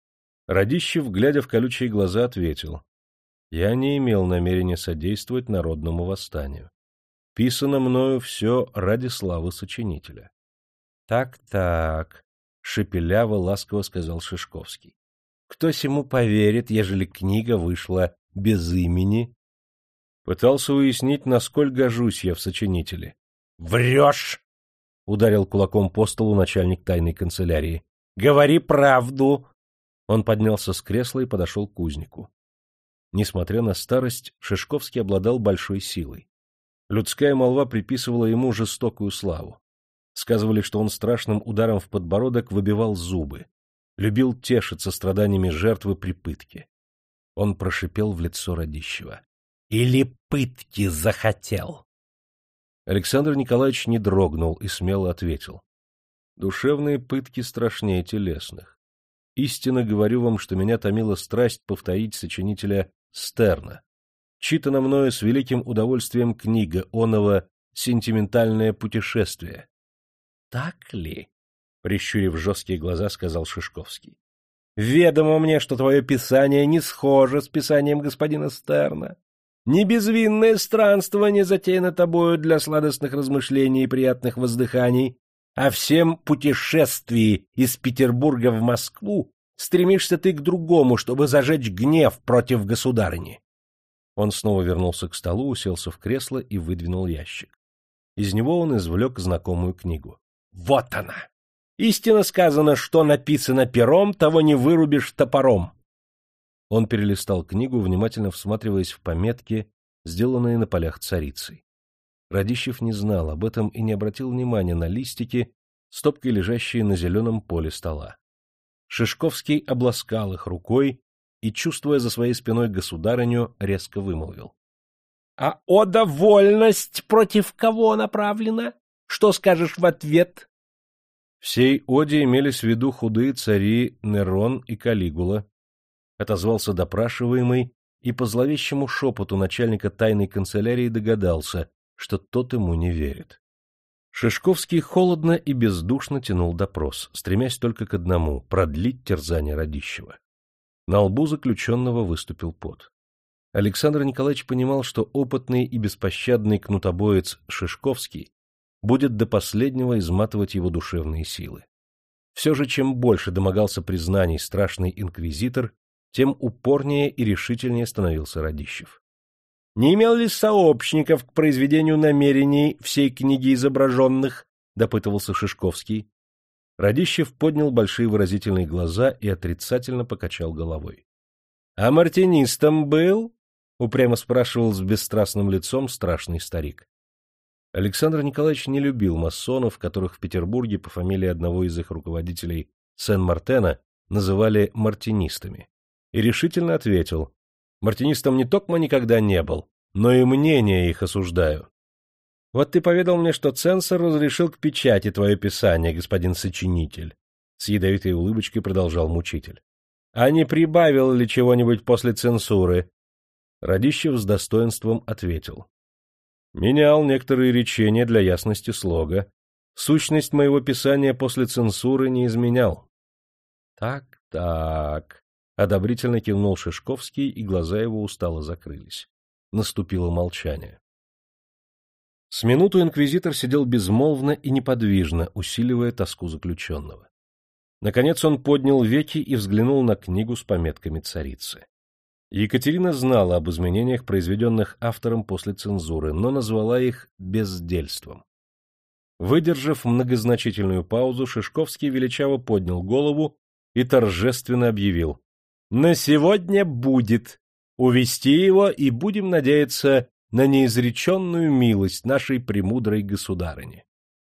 Радищев, глядя в колючие глаза, ответил. — Я не имел намерения содействовать народному восстанию. Писано мною все ради славы сочинителя. Так, — Так-так, — шепеляво ласково сказал Шишковский. — Кто сему поверит, ежели книга вышла без имени? Пытался уяснить, насколько гожусь я в сочинителе. — Врешь! — ударил кулаком по столу начальник тайной канцелярии. — Говори правду! Он поднялся с кресла и подошел к узнику. Несмотря на старость, Шишковский обладал большой силой. Людская молва приписывала ему жестокую славу. Сказывали, что он страшным ударом в подбородок выбивал зубы, любил тешиться страданиями жертвы при пытке. Он прошипел в лицо Радищева. — Или пытки захотел? Александр Николаевич не дрогнул и смело ответил. — Душевные пытки страшнее телесных. Истинно говорю вам, что меня томила страсть повторить сочинителя Стерна. Читана мною с великим удовольствием книга оного «Сентиментальное путешествие». — Так ли? — прищурив жесткие глаза, сказал Шишковский. — Ведомо мне, что твое писание не схоже с писанием господина Стерна. Не безвинное странствование затеяно тобою для сладостных размышлений и приятных воздыханий, а всем путешествии из Петербурга в Москву стремишься ты к другому, чтобы зажечь гнев против государыни. Он снова вернулся к столу, уселся в кресло и выдвинул ящик. Из него он извлек знакомую книгу. — Вот она! Истинно сказано, что написано пером, того не вырубишь топором. Он перелистал книгу, внимательно всматриваясь в пометки, сделанные на полях царицей. Радищев не знал об этом и не обратил внимания на листики, стопкой лежащие на зеленом поле стола. Шишковский обласкал их рукой и, чувствуя за своей спиной государыню, резко вымолвил. — А ода вольность против кого направлена? Что скажешь в ответ? В сей оде имелись в виду худые цари Нерон и Калигула, — отозвался допрашиваемый и по зловещему шепоту начальника тайной канцелярии догадался, что тот ему не верит. Шишковский холодно и бездушно тянул допрос, стремясь только к одному — продлить терзание Радищева. На лбу заключенного выступил пот. Александр Николаевич понимал, что опытный и беспощадный кнутобоец Шишковский будет до последнего изматывать его душевные силы. Все же, чем больше домогался признаний страшный инквизитор, тем упорнее и решительнее становился Радищев. Не имел ли сообщников к произведению намерений всей книги изображенных? — допытывался Шишковский. Радищев поднял большие выразительные глаза и отрицательно покачал головой. — А мартинистом был? — упрямо спрашивал с бесстрастным лицом страшный старик. Александр Николаевич не любил масонов, которых в Петербурге по фамилии одного из их руководителей Сен-Мартена называли мартинистами, и решительно ответил: мартинистом не токмо никогда не был, но и мнение их осуждаю. Вот ты поведал мне, что цензор разрешил к печати твое писание, господин сочинитель. С ядовитой улыбочкой продолжал мучитель. А не прибавил ли чего-нибудь после цензуры? Радищев с достоинством ответил. Менял некоторые речения для ясности слога. Сущность моего писания после цензуры не изменял. Так, так. Одобрительно кивнул Шишковский, и глаза его устало закрылись. Наступило молчание. С минуту инквизитор сидел безмолвно и неподвижно, усиливая тоску заключенного. Наконец он поднял веки и взглянул на книгу с пометками царицы. Екатерина знала об изменениях, произведенных автором после цензуры, но назвала их бездельством. Выдержав многозначительную паузу, Шишковский величаво поднял голову и торжественно объявил: «На сегодня будет! Увести его, и будем надеяться на неизреченную милость нашей премудрой государыни».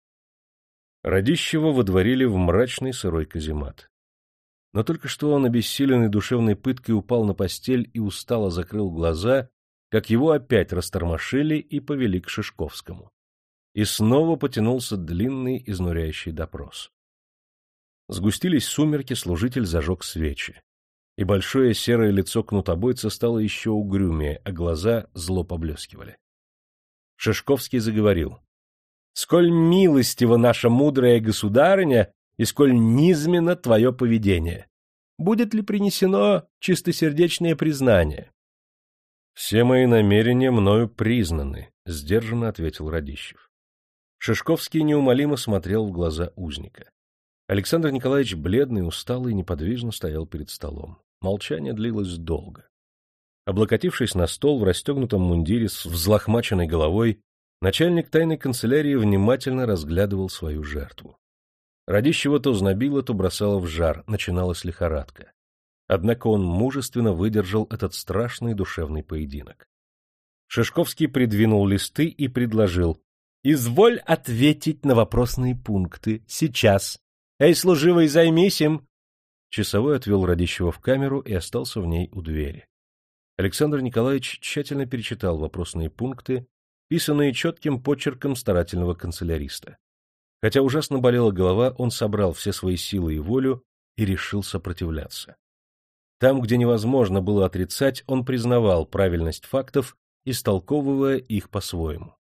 Радищева водворили в мрачный сырой каземат. Но только что он, обессиленный душевной пыткой, упал на постель и устало закрыл глаза, как его опять растормошили и повели к Шишковскому. И снова потянулся длинный изнуряющий допрос. Сгустились сумерки, служитель зажег свечи. И большое серое лицо кнутобойца стало еще угрюмее, а глаза зло поблескивали. Шишковский заговорил: «Сколь милостива наша мудрая государыня, и сколь низменно твое поведение! Будет ли принесено чистосердечное признание?» «Все мои намерения мною признаны», — сдержанно ответил Радищев. Шишковский неумолимо смотрел в глаза узника. Александр Николаевич, бледный, усталый, неподвижно стоял перед столом. Молчание длилось долго. Облокотившись на стол в расстегнутом мундире с взлохмаченной головой, начальник тайной канцелярии внимательно разглядывал свою жертву. Радищева то знобило, то бросало в жар, начиналась лихорадка. Однако он мужественно выдержал этот страшный душевный поединок. Шишковский придвинул листы и предложил: «Изволь ответить на вопросные пункты. Сейчас. Эй, служивый, займись им!» Часовой отвел Радищева в камеру и остался в ней у двери. Александр Николаевич тщательно перечитал вопросные пункты, писанные четким почерком старательного канцеляриста. Хотя ужасно болела голова, он собрал все свои силы и волю и решил сопротивляться. Там, где невозможно было отрицать, он признавал правильность фактов, истолковывая их по-своему.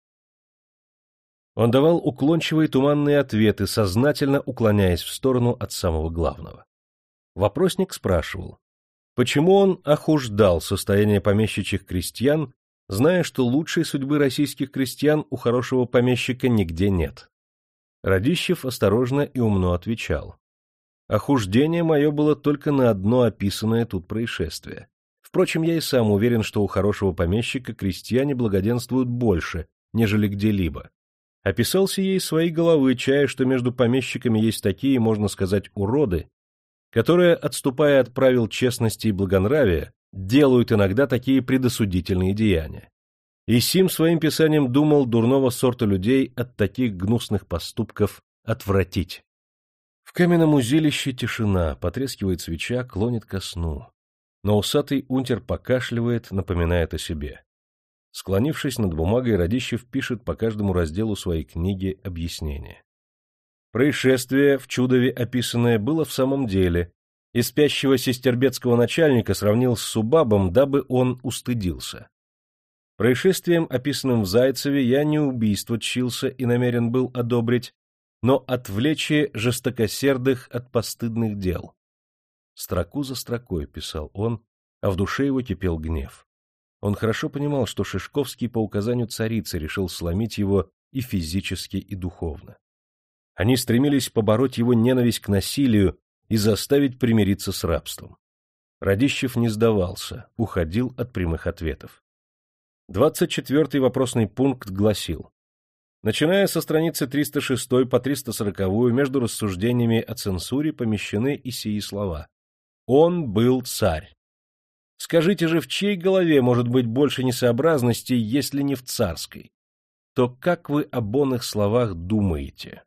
Он давал уклончивые туманные ответы, сознательно уклоняясь в сторону от самого главного. Вопросник спрашивал, почему он охуждал состояние помещичьих крестьян, зная, что лучшей судьбы российских крестьян у хорошего помещика нигде нет. Радищев осторожно и умно отвечал: «Охуждение мое было только на одно описанное тут происшествие. Впрочем, я и сам уверен, что у хорошего помещика крестьяне благоденствуют больше, нежели где-либо. Описался ей своей головы, чая, что между помещиками есть такие, можно сказать, уроды, которые, отступая от правил честности и благонравия, делают иногда такие предосудительные деяния. И сим своим писанием думал дурного сорта людей от таких гнусных поступков отвратить». В каменном узилище тишина, потрескивает свеча, клонит ко сну. Но усатый унтер покашливает, напоминает о себе. Склонившись над бумагой, Радищев пишет по каждому разделу своей книги объяснение. Происшествие, в Чудове описанное, было в самом деле, и спящего сестербецкого начальника сравнил с Субабом, дабы он устыдился. Происшествием, описанным в Зайцеве, я не убийство тщился и намерен был одобрить, но отвлечь жестокосердых от постыдных дел. Строку за строкой писал он, а в душе его кипел гнев. Он хорошо понимал, что Шишковский по указанию царицы решил сломить его и физически, и духовно. Они стремились побороть его ненависть к насилию и заставить примириться с рабством. Радищев не сдавался, уходил от прямых ответов. Двадцать четвертый вопросный пункт гласил: начиная со страницы триста шестой по триста сороковую между рассуждениями о цензуре помещены и сии слова: «Он был царь». Скажите же, в чьей голове может быть больше несообразностей, если не в царской? То как вы об оных словах думаете?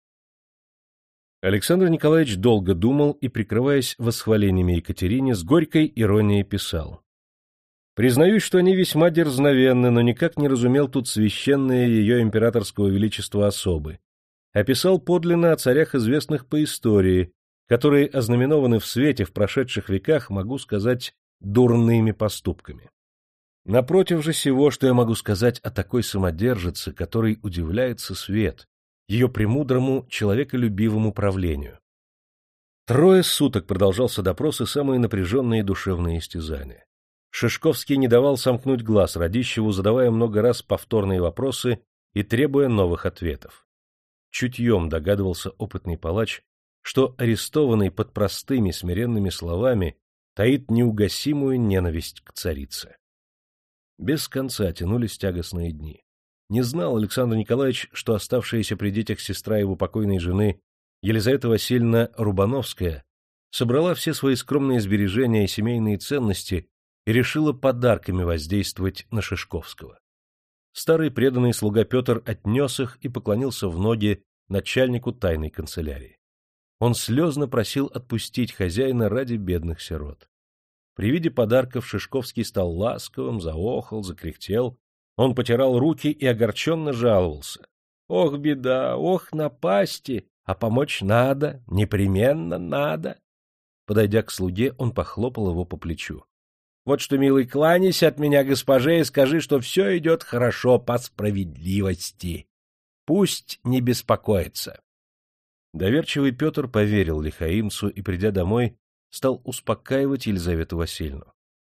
Александр Николаевич долго думал и, прикрываясь восхвалениями Екатерине, с горькой иронией писал: «Признаюсь, что они весьма дерзновенны, но никак не разумел тут священное ее императорского величества особы. Описал подлинно о царях, известных по истории, которые ознаменованы в свете в прошедших веках, могу сказать, дурными поступками. Напротив же всего, что я могу сказать о такой самодержице, которой удивляется свет, ее премудрому, человеколюбивому правлению». Трое суток продолжался допрос и самые напряженные душевные истязания. Шишковский не давал сомкнуть глаз Радищеву, задавая много раз повторные вопросы и требуя новых ответов. Чутьем догадывался опытный палач, что арестованный под простыми смиренными словами таит неугасимую ненависть к царице. Без конца тянулись тягостные дни. Не знал Александр Николаевич, что оставшаяся при детях сестра его покойной жены Елизавета Васильевна Рубановская собрала все свои скромные сбережения и семейные ценности и решила подарками воздействовать на Шишковского. Старый преданный слуга Петр отнес их и поклонился в ноги начальнику тайной канцелярии. Он слезно просил отпустить хозяина ради бедных сирот. При виде подарков Шишковский стал ласковым, заохал, закряхтел. Он потирал руки и огорченно жаловался. «Ох, беда, ох, напасти! А помочь надо, непременно надо!» Подойдя к слуге, он похлопал его по плечу. «Вот что, милый, кланяйся от меня госпоже и скажи, что все идет хорошо по справедливости. Пусть не беспокоится». Доверчивый Петр поверил лихаимцу и, придя домой, стал успокаивать Елизавету Васильевну.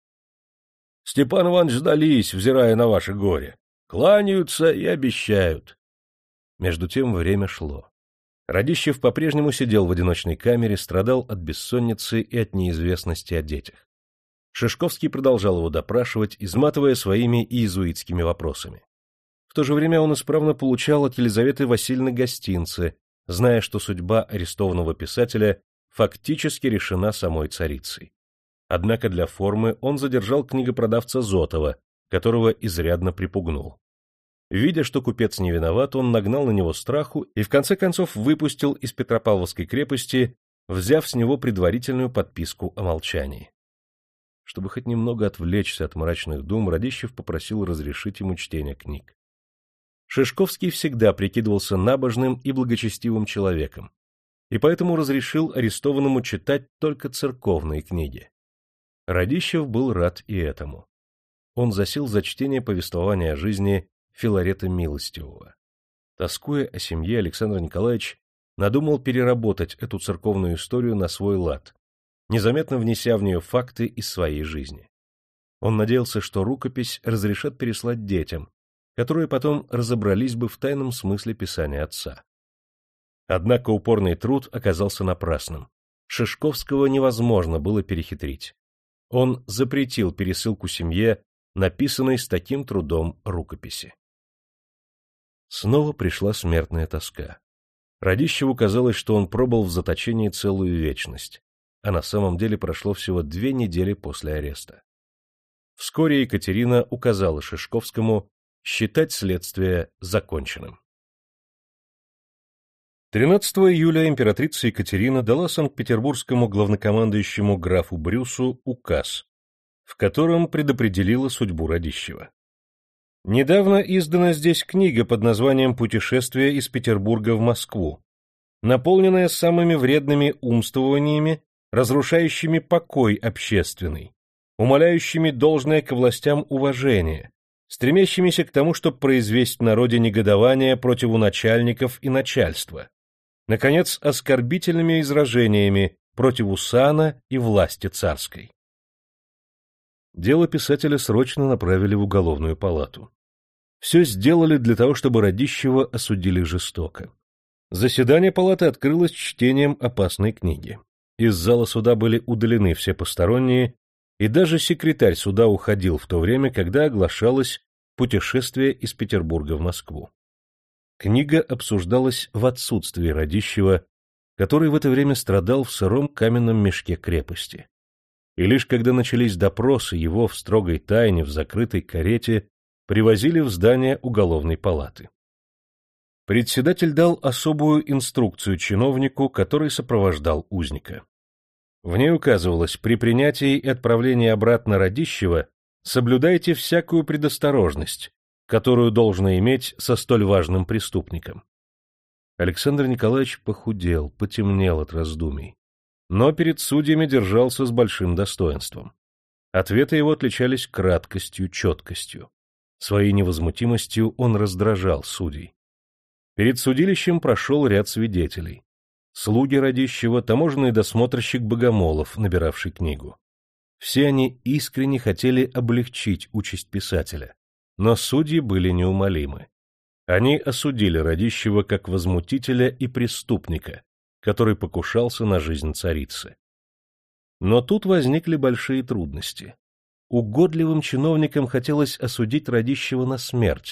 — Степан Иванович сдались, взирая на ваше горе. Кланяются и обещают. Между тем время шло. Радищев по-прежнему сидел в одиночной камере, страдал от бессонницы и от неизвестности о детях. Шишковский продолжал его допрашивать, изматывая своими иезуитскими вопросами. В то же время он исправно получал от Елизаветы Васильевны гостинцы, зная, что судьба арестованного писателя фактически решена самой царицей. Однако для формы он задержал книгопродавца Зотова, которого изрядно припугнул. Видя, что купец не виноват, он нагнал на него страху и в конце концов выпустил из Петропавловской крепости, взяв с него предварительную подписку о молчании. Чтобы хоть немного отвлечься от мрачных дум, Радищев попросил разрешить ему чтение книг. Шишковский всегда прикидывался набожным и благочестивым человеком, и поэтому разрешил арестованному читать только церковные книги. Радищев был рад и этому. Он засел за чтение повествования о жизни Филарета Милостивого. Тоскуя о семье, Александр Николаевич надумал переработать эту церковную историю на свой лад, незаметно внеся в нее факты из своей жизни. Он надеялся, что рукопись разрешат переслать детям, которые потом разобрались бы в тайном смысле писания отца. Однако упорный труд оказался напрасным. Шишковского невозможно было перехитрить. Он запретил пересылку семье написанной с таким трудом рукописи. Снова пришла смертная тоска. Радищеву казалось, что он пробыл в заточении целую вечность, а на самом деле прошло всего две недели после ареста. Вскоре Екатерина указала Шишковскому считать следствие законченным. тринадцатого июля императрица Екатерина дала санкт-петербургскому главнокомандующему графу Брюсу указ, в котором предопределила судьбу Радищева. Недавно издана здесь книга под названием «Путешествие из Петербурга в Москву», наполненная самыми вредными умствованиями, разрушающими покой общественный, умаляющими должное ко властям уважение, стремящимися к тому, чтобы произвести в народе негодование против начальников и начальства, наконец, оскорбительными изражениями против сана и власти царской. Дело писателя срочно направили в уголовную палату. Все сделали для того, чтобы Радищева осудили жестоко. Заседание палаты открылось чтением опасной книги. Из зала суда были удалены все посторонние, и даже секретарь суда уходил в то время, когда оглашалось «Путешествие из Петербурга в Москву». Книга обсуждалась в отсутствии Радищева, который в это время страдал в сыром каменном мешке крепости. И лишь когда начались допросы, его в строгой тайне в закрытой карете привозили в здание уголовной палаты. Председатель дал особую инструкцию чиновнику, который сопровождал узника. В ней указывалось: при принятии и отправлении обратно Радищева соблюдайте всякую предосторожность, которую должно иметь со столь важным преступником. Александр Николаевич похудел, потемнел от раздумий, но перед судьями держался с большим достоинством. Ответы его отличались краткостью, четкостью. Своей невозмутимостью он раздражал судей. Перед судилищем прошел ряд свидетелей. Слуги Радищева, таможенный досмотрщик Богомолов, набиравший книгу. Все они искренне хотели облегчить участь писателя, но судьи были неумолимы. Они осудили Радищева как возмутителя и преступника, который покушался на жизнь царицы. Но тут возникли большие трудности. Угодливым чиновникам хотелось осудить Радищева на смерть,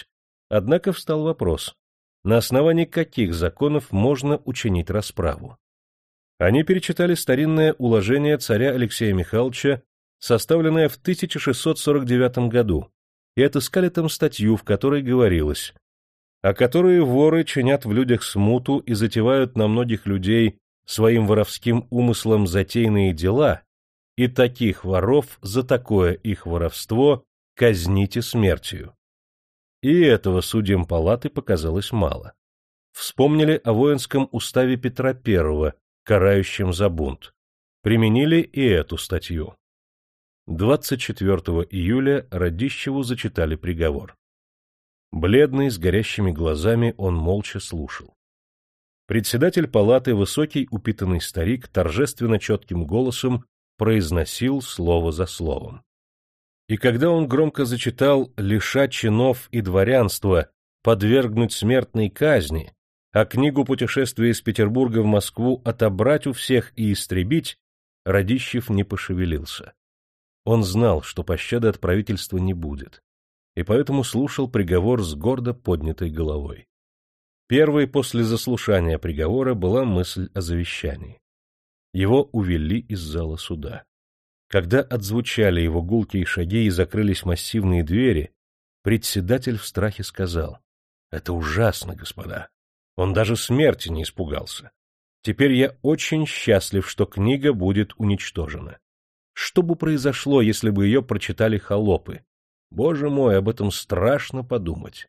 Однако встал вопрос, на основании каких законов можно учинить расправу. Они перечитали старинное уложение царя Алексея Михайловича, составленное в тысяча шестьсот сорок девятом году, и отыскали там статью, в которой говорилось: «А которые воры чинят в людях смуту и затевают на многих людей своим воровским умыслом затеянные дела, и таких воров за такое их воровство казните смертью». И этого судьям палаты показалось мало. Вспомнили о воинском уставе Петра Первого, карающем за бунт. Применили и эту статью. двадцать четвёртого июля Радищеву зачитали приговор. Бледный, с горящими глазами, он молча слушал. Председатель палаты, высокий упитанный старик, торжественно четким голосом произносил слово за словом. И когда он громко зачитал «лишать чинов и дворянства, подвергнуть смертной казни», а книгу «Путешествие из Петербурга в Москву» отобрать у всех и истребить, Радищев не пошевелился. Он знал, что пощады от правительства не будет, и поэтому слушал приговор с гордо поднятой головой. Первой после заслушания приговора была мысль о завещании. Его увели из зала суда. Когда отзвучали его гулкие шаги и закрылись массивные двери, председатель в страхе сказал: «Это ужасно, господа. Он даже смерти не испугался. Теперь я очень счастлив, что книга будет уничтожена. Что бы произошло, если бы ее прочитали холопы? Боже мой, об этом страшно подумать».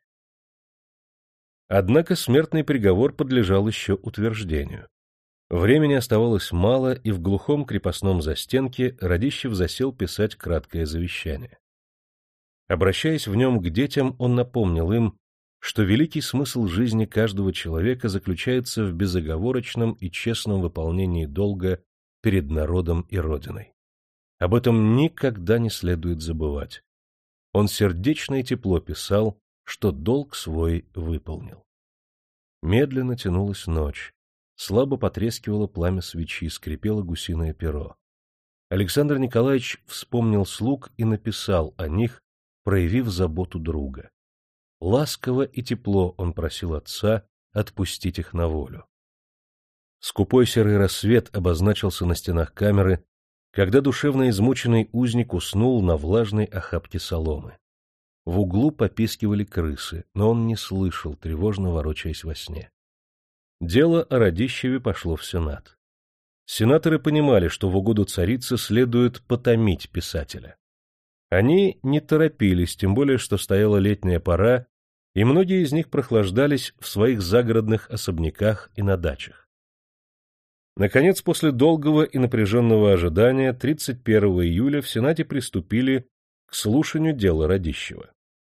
Однако смертный приговор подлежал еще утверждению. Времени оставалось мало, и в глухом крепостном застенке Радищев засел писать краткое завещание. Обращаясь в нем к детям, он напомнил им, что великий смысл жизни каждого человека заключается в безоговорочном и честном выполнении долга перед народом и родиной. Об этом никогда не следует забывать. Он сердечно и тепло писал, что долг свой выполнил. Медленно тянулась ночь. Слабо потрескивало пламя свечи, скрипело гусиное перо. Александр Николаевич вспомнил слуг и написал о них, проявив заботу друга. Ласково и тепло он просил отца отпустить их на волю. Скупой серый рассвет обозначился на стенах камеры, когда душевно измученный узник уснул на влажной охапке соломы. В углу попискивали крысы, но он не слышал, тревожно ворочаясь во сне. Дело о Радищеве пошло в Сенат. Сенаторы понимали, что в угоду царице следует потомить писателя. Они не торопились, тем более, что стояла летняя пора, и многие из них прохлаждались в своих загородных особняках и на дачах. Наконец, после долгого и напряженного ожидания, тридцать первого июля в Сенате приступили к слушанию дела Радищева.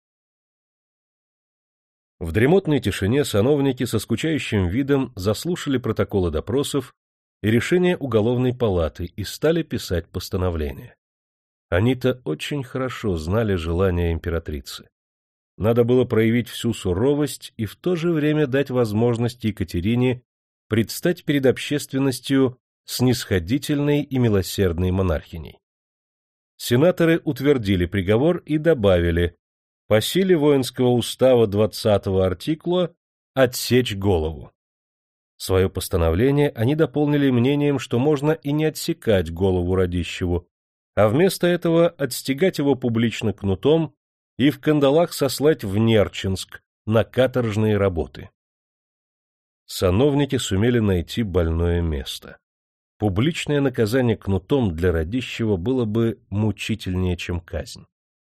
В дремотной тишине сановники со скучающим видом заслушали протоколы допросов и решения уголовной палаты и стали писать постановления. Они-то очень хорошо знали желания императрицы. Надо было проявить всю суровость и в то же время дать возможность Екатерине предстать перед общественностью снисходительной и милосердной монархиней. Сенаторы утвердили приговор и добавили: по силе воинского устава двадцатого артикула отсечь голову. Свое постановление они дополнили мнением, что можно и не отсекать голову Радищеву, а вместо этого отстегать его публично кнутом и в кандалах сослать в Нерчинск на каторжные работы. Сановники сумели найти больное место. Публичное наказание кнутом для Радищева было бы мучительнее, чем казнь.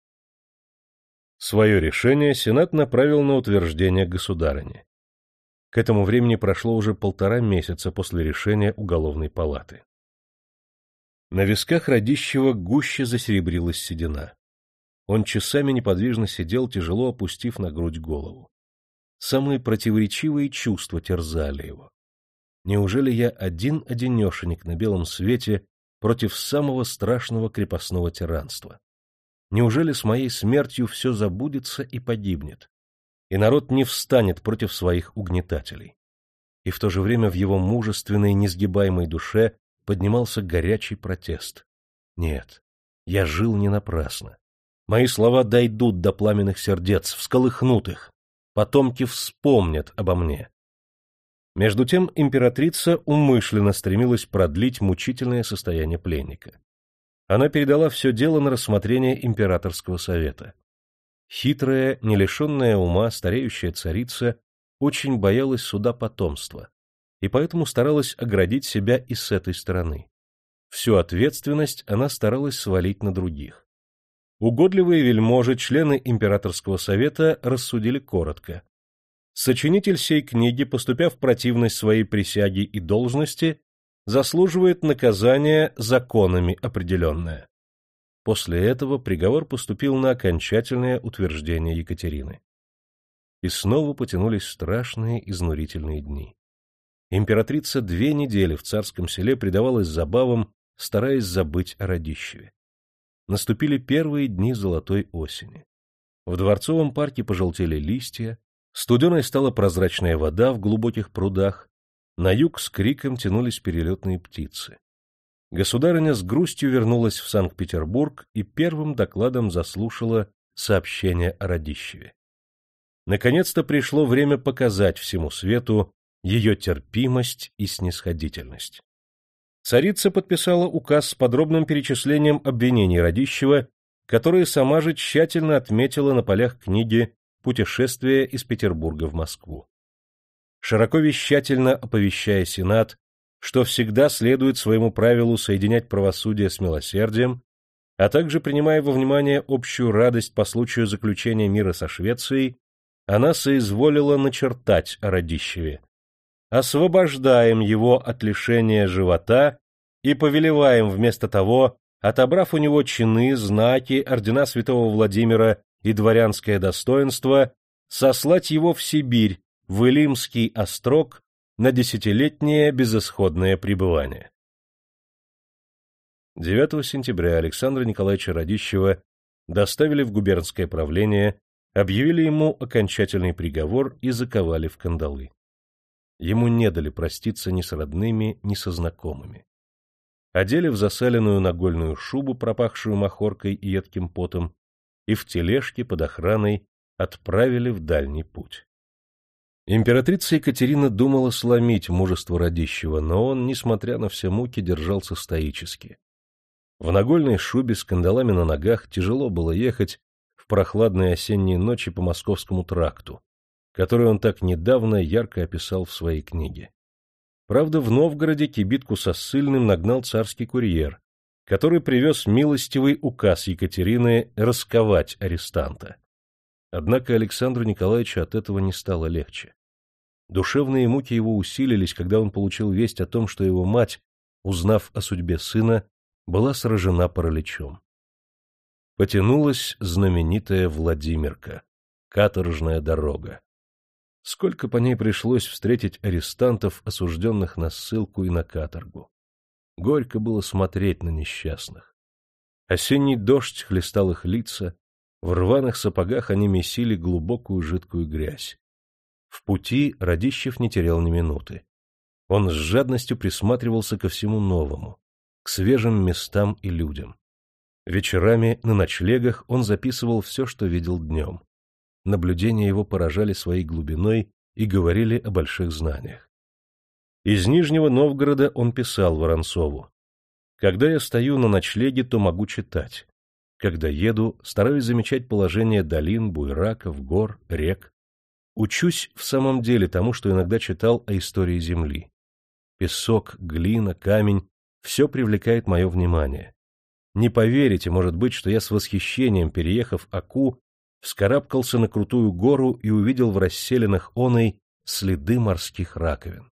Свое решение Сенат направил на утверждение государыне. К этому времени прошло уже полтора месяца после решения уголовной палаты. На висках Радищева гуще засеребрилась седина. Он часами неподвижно сидел, тяжело опустив на грудь голову. Самые противоречивые чувства терзали его. Неужели я один-одинешенек на белом свете против самого страшного крепостного тиранства? Неужели с моей смертью все забудется и погибнет, и народ не встанет против своих угнетателей? И в то же время в его мужественной, несгибаемой душе поднимался горячий протест. Нет, я жил не напрасно. Мои слова дойдут до пламенных сердец, всколыхнут их. потомки вспомнят обо мне. Между тем императрица умышленно стремилась продлить мучительное состояние пленника. Она передала все дело на рассмотрение императорского совета. Хитрая, не лишенная ума стареющая царица очень боялась суда потомства, и поэтому старалась оградить себя и с этой стороны. Всю ответственность она старалась свалить на других. Угодливые вельможи, члены императорского совета, рассудили коротко. Сочинитель сей книги, поступя в противность своей присяге и должности, заслуживает наказания законами определенное. После этого приговор поступил на окончательное утверждение Екатерины. И снова потянулись страшные изнурительные дни. Императрица две недели в царском селе предавалась забавам, стараясь забыть о Радищеве. Наступили первые дни золотой осени. В дворцовом парке пожелтели листья, студеной стала прозрачная вода в глубоких прудах, на юг с криком тянулись перелетные птицы. Государыня с грустью вернулась в Санкт-Петербург и первым докладом заслушала сообщение о Радищеве. Наконец-то пришло время показать всему свету ее терпимость и снисходительность. Царица подписала указ с подробным перечислением обвинений Радищева, которые сама же тщательно отметила на полях книги «Путешествие из Петербурга в Москву». Широко вещательно оповещая Сенат, что всегда следует своему правилу соединять правосудие с милосердием, а также принимая во внимание общую радость по случаю заключения мира со Швецией, она соизволила начертать о Радищеве. Освобождаем его от лишения живота и повелеваем вместо того, отобрав у него чины, знаки, ордена святого Владимира и дворянское достоинство, сослать его в Сибирь, в Илимский острог, на десятилетнее безысходное пребывание. девятого сентября Александра Николаевича Радищева доставили в губернское правление, объявили ему окончательный приговор и заковали в кандалы. Ему не дали проститься ни с родными, ни со знакомыми. Одели в засаленную нагольную шубу, пропахшую махоркой и едким потом, и в тележке под охраной отправили в дальний путь. Императрица Екатерина думала сломить мужество Радищева, но он, несмотря на все муки, держался стоически. В нагольной шубе с кандалами на ногах тяжело было ехать в прохладные осенние ночи по Московскому тракту, который он так недавно ярко описал в своей книге. Правда, в Новгороде кибитку со ссыльным нагнал царский курьер, который привез милостивый указ Екатерины расковать арестанта. Однако Александру Николаевичу от этого не стало легче. Душевные муки его усилились, когда он получил весть о том, что его мать, узнав о судьбе сына, была сражена параличом. Потянулась знаменитая Владимирка, каторжная дорога. Сколько по ней пришлось встретить арестантов, осужденных на ссылку и на каторгу. Горько было смотреть на несчастных. Осенний дождь хлестал их лица, в рваных сапогах они месили глубокую жидкую грязь. В пути Радищев не терял ни минуты. Он с жадностью присматривался ко всему новому, к свежим местам и людям. Вечерами на ночлегах он записывал все, что видел днем. Наблюдения его поражали своей глубиной и говорили о больших знаниях. Из Нижнего Новгорода он писал Воронцову: «Когда я стою на ночлеге, то могу читать. Когда еду, стараюсь замечать положение долин, буйраков, гор, рек. Учусь в самом деле тому, что иногда читал о истории земли. Песок, глина, камень — все привлекает мое внимание. Не поверите, может быть, что я с восхищением, переехав Аку, вскарабкался на крутую гору и увидел в расселинах оной следы морских раковин».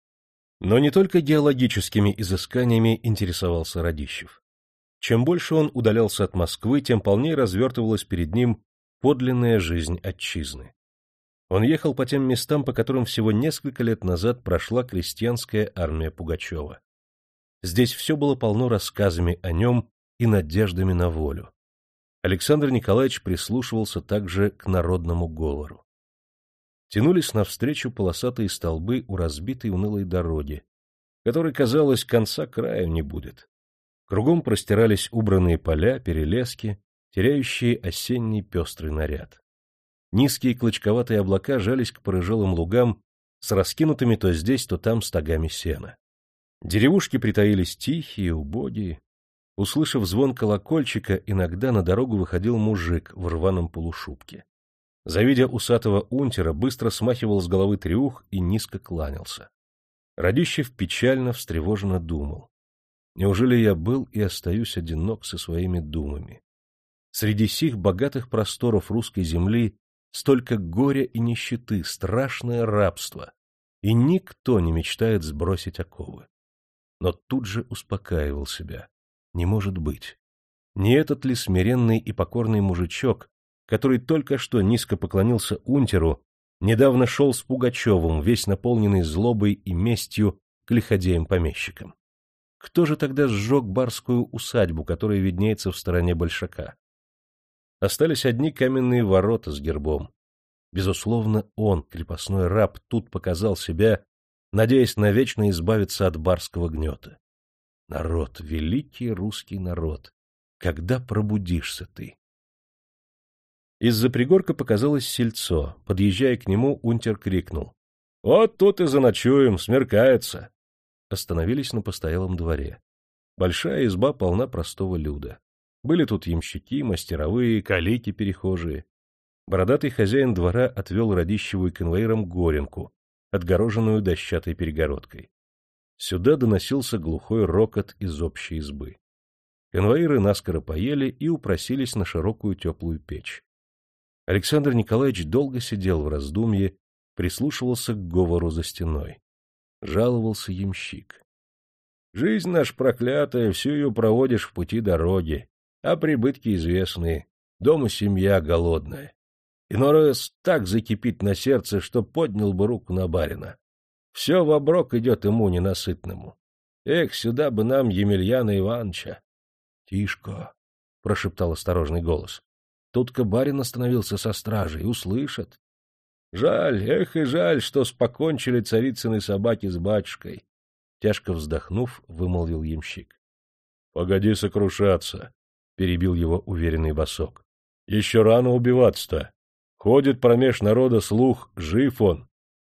Но не только геологическими изысканиями интересовался Радищев. Чем больше он удалялся от Москвы, тем полнее развертывалась перед ним подлинная жизнь отчизны. Он ехал по тем местам, по которым всего несколько лет назад прошла крестьянская армия Пугачева. Здесь все было полно рассказами о нем и надеждами на волю. Александр Николаевич прислушивался также к народному говору. Тянулись навстречу полосатые столбы у разбитой унылой дороги, которой, казалось, конца края не будет. Кругом простирались убранные поля, перелески, теряющие осенний пестрый наряд. Низкие клочковатые облака жались к порыжелым лугам с раскинутыми то здесь, то там стогами сена. Деревушки притаились тихие, убогие. Услышав звон колокольчика, иногда на дорогу выходил мужик в рваном полушубке. Завидя усатого унтера, быстро смахивал с головы трюх и низко кланялся. Радищев печально, встревоженно думал. Неужели я был и остаюсь одинок со своими думами? Среди сих богатых просторов русской земли столько горя и нищеты, страшное рабство, и никто не мечтает сбросить оковы. Но тут же успокаивал себя. Не может быть. Не этот ли смиренный и покорный мужичок, который только что низко поклонился унтеру, недавно шел с Пугачевым, весь наполненный злобой и местью к лиходеям-помещикам? Кто же тогда сжег барскую усадьбу, которая виднеется в стороне Большака? Остались одни каменные ворота с гербом. Безусловно, он, крепостной раб, тут показал себя, надеясь навечно избавиться от барского гнета. Народ, великий русский народ, когда пробудишься ты? Из-за пригорка показалось сельцо. Подъезжая к нему, унтер крикнул: — Вот тут и заночуем, смеркается. Остановились на постоялом дворе. Большая изба полна простого люда. Были тут ямщики, мастеровые, калики-перехожие. Бородатый хозяин двора отвел Радищеву и конвоирам горенку, отгороженную дощатой перегородкой. Сюда доносился глухой рокот из общей избы. Конвоиры наскоро поели и упросились на широкую теплую печь. Александр Николаевич долго сидел в раздумье, прислушивался к говору за стеной. Жаловался ямщик. — Жизнь наша проклятая, всю ее проводишь в пути дороги, а прибытки известные, дома семья голодная. Иной раз так закипит на сердце, что поднял бы руку на барина. Все воброк идет ему ненасытному. Эх, сюда бы нам Емельяна Ивановича. — Тишко, — прошептал осторожный голос. — Тут-ка барин остановился со стражей, услышат. Жаль, эх и жаль, что спокончили царицыны собаки с батюшкой. Тяжко вздохнув, вымолвил ямщик. — Погоди сокрушаться, — перебил его уверенный босок. — Еще рано убиваться-то. Ходит промеж народа слух, жив он.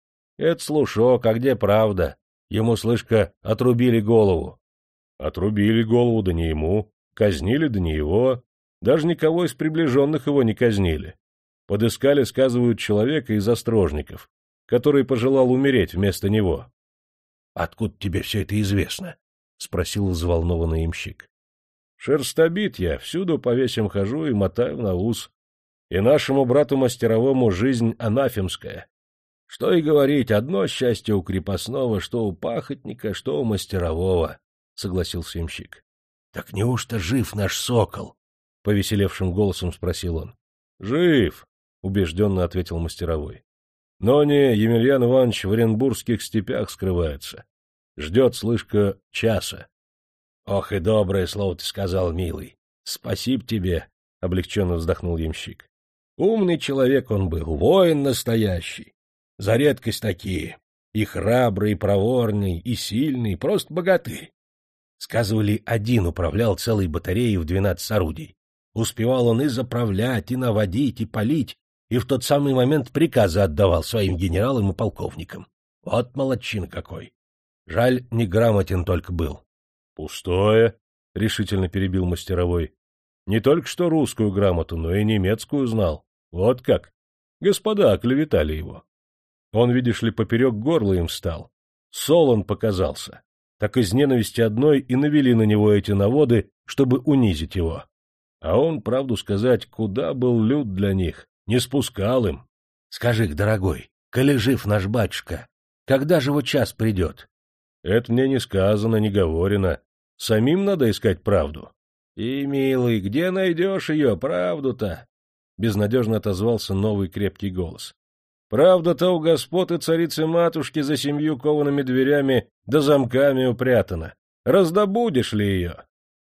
— Это слушок, а где правда? Ему, слышка, отрубили голову. — Отрубили голову, да не ему. Казнили, да не его. Даже никого из приближенных его не казнили. Подыскали, сказывают, человека из острожников, который пожелал умереть вместо него. — Откуда тебе все это известно? — спросил взволнованный ямщик. — Шерстобит я, всюду по весям хожу и мотаю на ус. И нашему брату-мастеровому жизнь анафемская. Что и говорить, одно счастье у крепостного, что у пахотника, что у мастерового, — согласился ямщик. — Так неужто жив наш сокол? — повеселевшим голосом спросил он. — Жив, — убежденно ответил мастеровой. — Но не Емельян Иванович в Оренбургских степях скрывается. Ждет, слышка, часа. — Ох и доброе слово ты сказал, милый. Спасибо тебе, — облегченно вздохнул ямщик. Умный человек он был, воин настоящий. За редкость такие. И храбрый, и проворный, и сильный, просто богатырь. Сказывали, один управлял целой батареей в двенадцать орудий. Успевал он и заправлять, и наводить, и палить, и в тот самый момент приказы отдавал своим генералам и полковникам. Вот молодчина какой. Жаль, неграмотен только был. — Пустое, — решительно перебил мастеровой. — Не только что русскую грамоту, но и немецкую знал. Вот как. Господа оклеветали его. Он, видишь ли, поперек горла им стал. Солон показался. Так из ненависти одной и навели на него эти наводы, чтобы унизить его. А он, правду сказать, куда был люд для них, не спускал им. Скажи, дорогой, коли жив наш батюшка, когда же его час придет? Это мне не сказано, не говорено. Самим надо искать правду. И, милый, где найдешь ее, правду-то? Безнадежно отозвался новый крепкий голос. Правда-то у господ и царицы-матушки за семью коваными дверями да замками упрятана. Раздобудешь ли ее?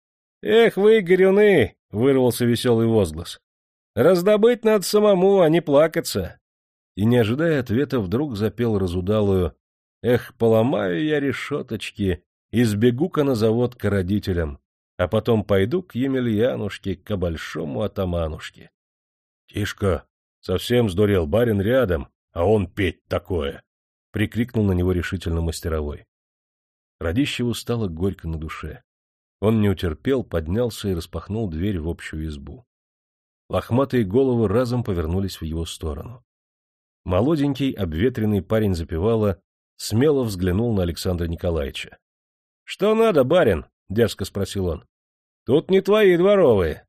— Эх вы, горюны! — вырвался веселый возглас. — Раздобыть надо самому, а не плакаться. И, не ожидая ответа, вдруг запел разудалую: «Эх, поломаю я решеточки и сбегу-ка на завод к родителям, а потом пойду к Емельянушке, к большому атаманушке». — Тишко, Совсем сдурел, барин рядом, а он петь такое! — прикрикнул на него решительно мастеровой. Радищеву стало горько на душе. Он не утерпел, поднялся и распахнул дверь в общую избу. Лохматые головы разом повернулись в его сторону. Молоденький, обветренный парень запевала, смело взглянул на Александра Николаевича. — Что надо, барин? — дерзко спросил он. — Тут не твои дворовые.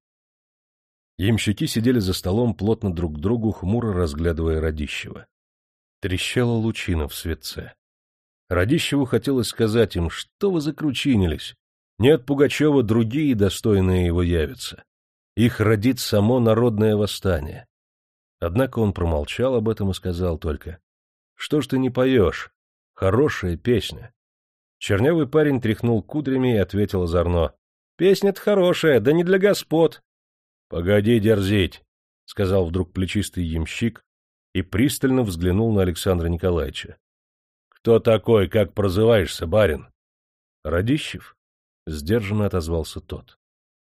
Ямщики сидели за столом плотно друг к другу, хмуро разглядывая Радищева. Трещала лучина в светце. Радищеву хотелось сказать им, что вы закручинились. Нет Пугачева, другие достойные его явятся. Их родит само народное восстание. Однако он промолчал об этом и сказал только: — Что ж ты не поешь? Хорошая песня. Чернявый парень тряхнул кудрями и ответил озорно: — Песня-то хорошая, да не для господ. — Погоди дерзить, — сказал вдруг плечистый ямщик и пристально взглянул на Александра Николаевича. — Кто такой, как прозываешься, барин? — Радищев, — сдержанно отозвался тот.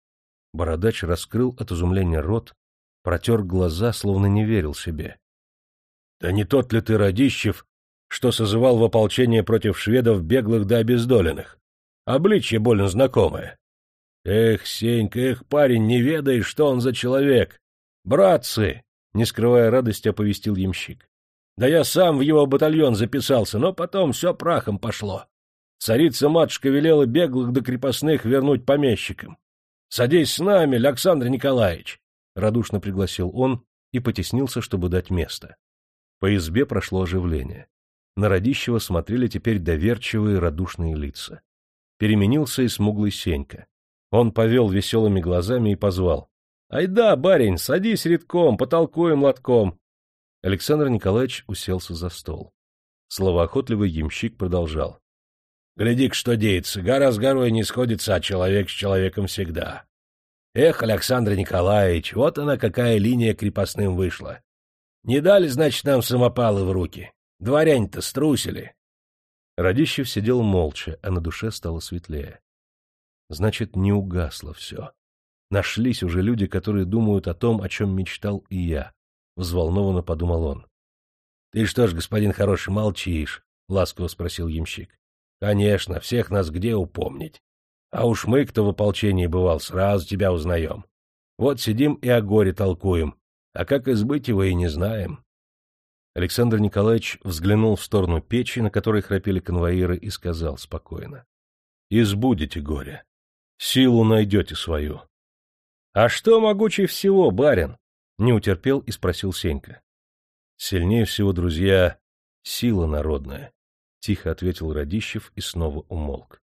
Бородач раскрыл от изумления рот, протер глаза, словно не верил себе. — Да не тот ли ты, Радищев, что созывал в ополчение против шведов беглых да обездоленных? Обличье больно знакомое. Эх, Сенька, эх, парень, не ведаешь, что он за человек. Братцы! — не скрывая радости, оповестил ямщик. — Да я сам в его батальон записался, но потом все прахом пошло. Царица-матушка велела беглых до крепостных вернуть помещикам. Садись с нами, Александр Николаевич! — радушно пригласил он и потеснился, чтобы дать место. По избе прошло оживление. На Радищева смотрели теперь доверчивые, радушные лица. Переменился и смуглый Сенька. Он повел веселыми глазами и позвал: — Айда, барин, садись редком, потолкуем лотком. Александр Николаевич уселся за стол. Словоохотливый ямщик продолжал: — Гляди-ка, что деется, гора с горой не сходится, а человек с человеком всегда. Эх, Александр Николаевич, вот она какая линия крепостным вышла. Не дали, значит, нам самопалы в руки. Дворяне-то струсили. Радищев сидел молча, а на душе стало светлее. Значит, не угасло все. Нашлись уже люди, которые думают о том, о чем мечтал и я. Взволнованно подумал он. — Ты что ж, господин хороший, молчишь? — ласково спросил ямщик. — Конечно, всех нас где упомнить. А уж мы, кто в ополчении бывал, сразу тебя узнаем. Вот сидим и о горе толкуем, а как избыть его и не знаем. Александр Николаевич взглянул в сторону печи, на которой храпели конвоиры, и сказал спокойно: — Избудете горе. Силу найдете свою. — А что могучей всего, барин? — не утерпел и спросил Сенька. — Сильнее всего, друзья, сила народная, — тихо ответил Радищев и снова умолк.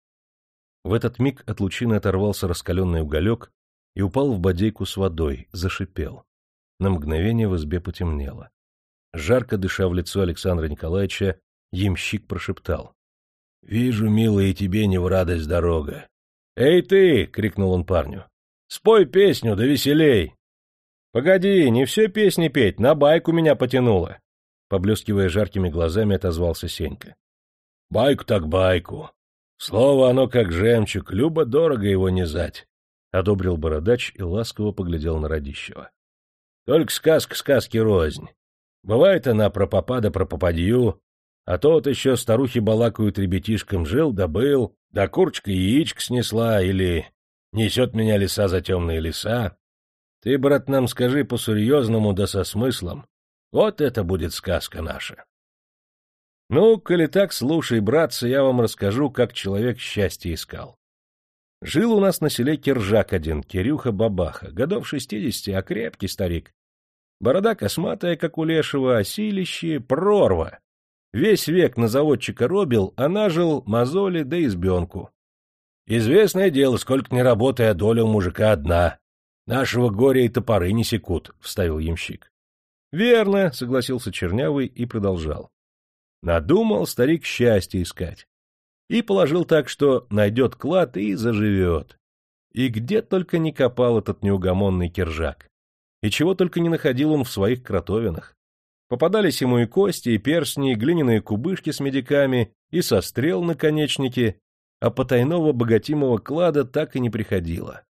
В этот миг от лучины оторвался раскаленный уголек и упал в бодейку с водой, зашипел. На мгновение в избе потемнело. Жарко дыша в лицо Александра Николаевича, ямщик прошептал: — Вижу, милый, и тебе не в радость дорога. — Эй ты! — крикнул он парню. — Спой песню, да веселей! — Погоди, не все песни петь, на байку меня потянуло! Поблескивая жаркими глазами, отозвался Сенька. — Байку так байку. Слово оно как жемчуг, любо-дорого его низать, — одобрил бородач и ласково поглядел на Радищева. — Только сказка сказки рознь. Бывает она про попа да про попадью, а то вот еще старухи балакают ребятишкам: жил да был, да курочка яичко снесла, или несет меня лиса за темные леса. Ты, брат, нам скажи по-серьезному да со смыслом. Вот это будет сказка наша. Ну, коли так, слушай, братцы, я вам расскажу, как человек счастье искал. Жил у нас на селе киржак один, Кирюха-бабаха, годов шестидесяти, а крепкий старик. Борода косматая, как у лешего, а силище — прорва. Весь век на заводчика робил, а нажил мозоли да избенку. Известное дело, сколько ни работая, доля у мужика одна. Нашего горя и топоры не секут, — вставил ямщик. — Верно, — согласился Чернявый и продолжал. Надумал старик счастье искать. И положил так, что найдет клад и заживет. И где только не копал этот неугомонный киржак. И чего только не находил он в своих кротовинах. Попадались ему и кости, и перстни, и глиняные кубышки с медиками, и сострел наконечники, а потайного богатимого клада так и не приходило.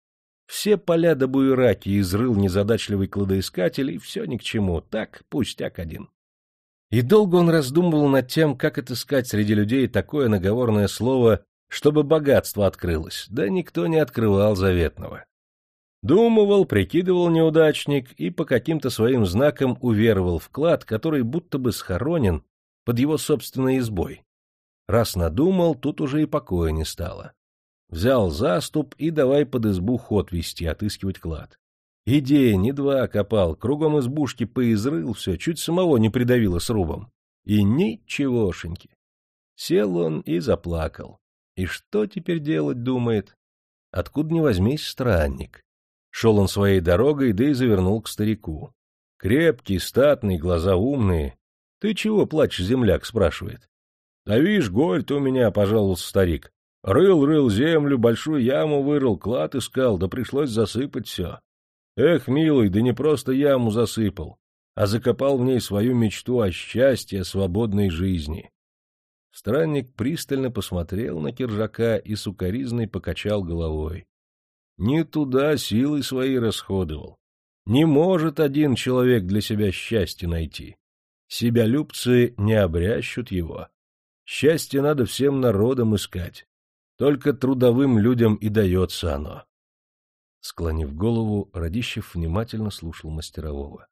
Все поля до буераки изрыл незадачливый кладоискатель, и все ни к чему, так, пустяк один. И долго он раздумывал над тем, как отыскать среди людей такое наговорное слово, чтобы богатство открылось, да никто не открывал заветного. Думывал, прикидывал неудачник и по каким-то своим знакам уверовал в клад, который будто бы схоронен под его собственной избой. Раз надумал, тут уже и покоя не стало. Взял заступ и давай под избу ход вести, отыскивать клад. И день, и два копал, кругом избушки поизрыл все, чуть самого не придавило срубом. И ничегошеньки. Сел он и заплакал. И что теперь делать, думает? Откуда ни возьмись, странник. Шел он своей дорогой, да и завернул к старику. Крепкий, статный, глаза умные. — Ты чего плачешь, земляк? — спрашивает. — Да вишь, горе-то у меня, — пожаловался старик. Рыл-рыл землю, большую яму вырыл, клад искал, да пришлось засыпать все. Эх, милый, да не просто яму засыпал, а закопал в ней свою мечту о счастье, о свободной жизни. Странник пристально посмотрел на Киржака и сукоризной покачал головой. Не туда силы свои расходовал. Не может один человек для себя счастье найти. Себялюбцы не обрящут его. Счастье надо всем народам искать. Только трудовым людям и дается оно. Склонив голову, Радищев внимательно слушал мастерового.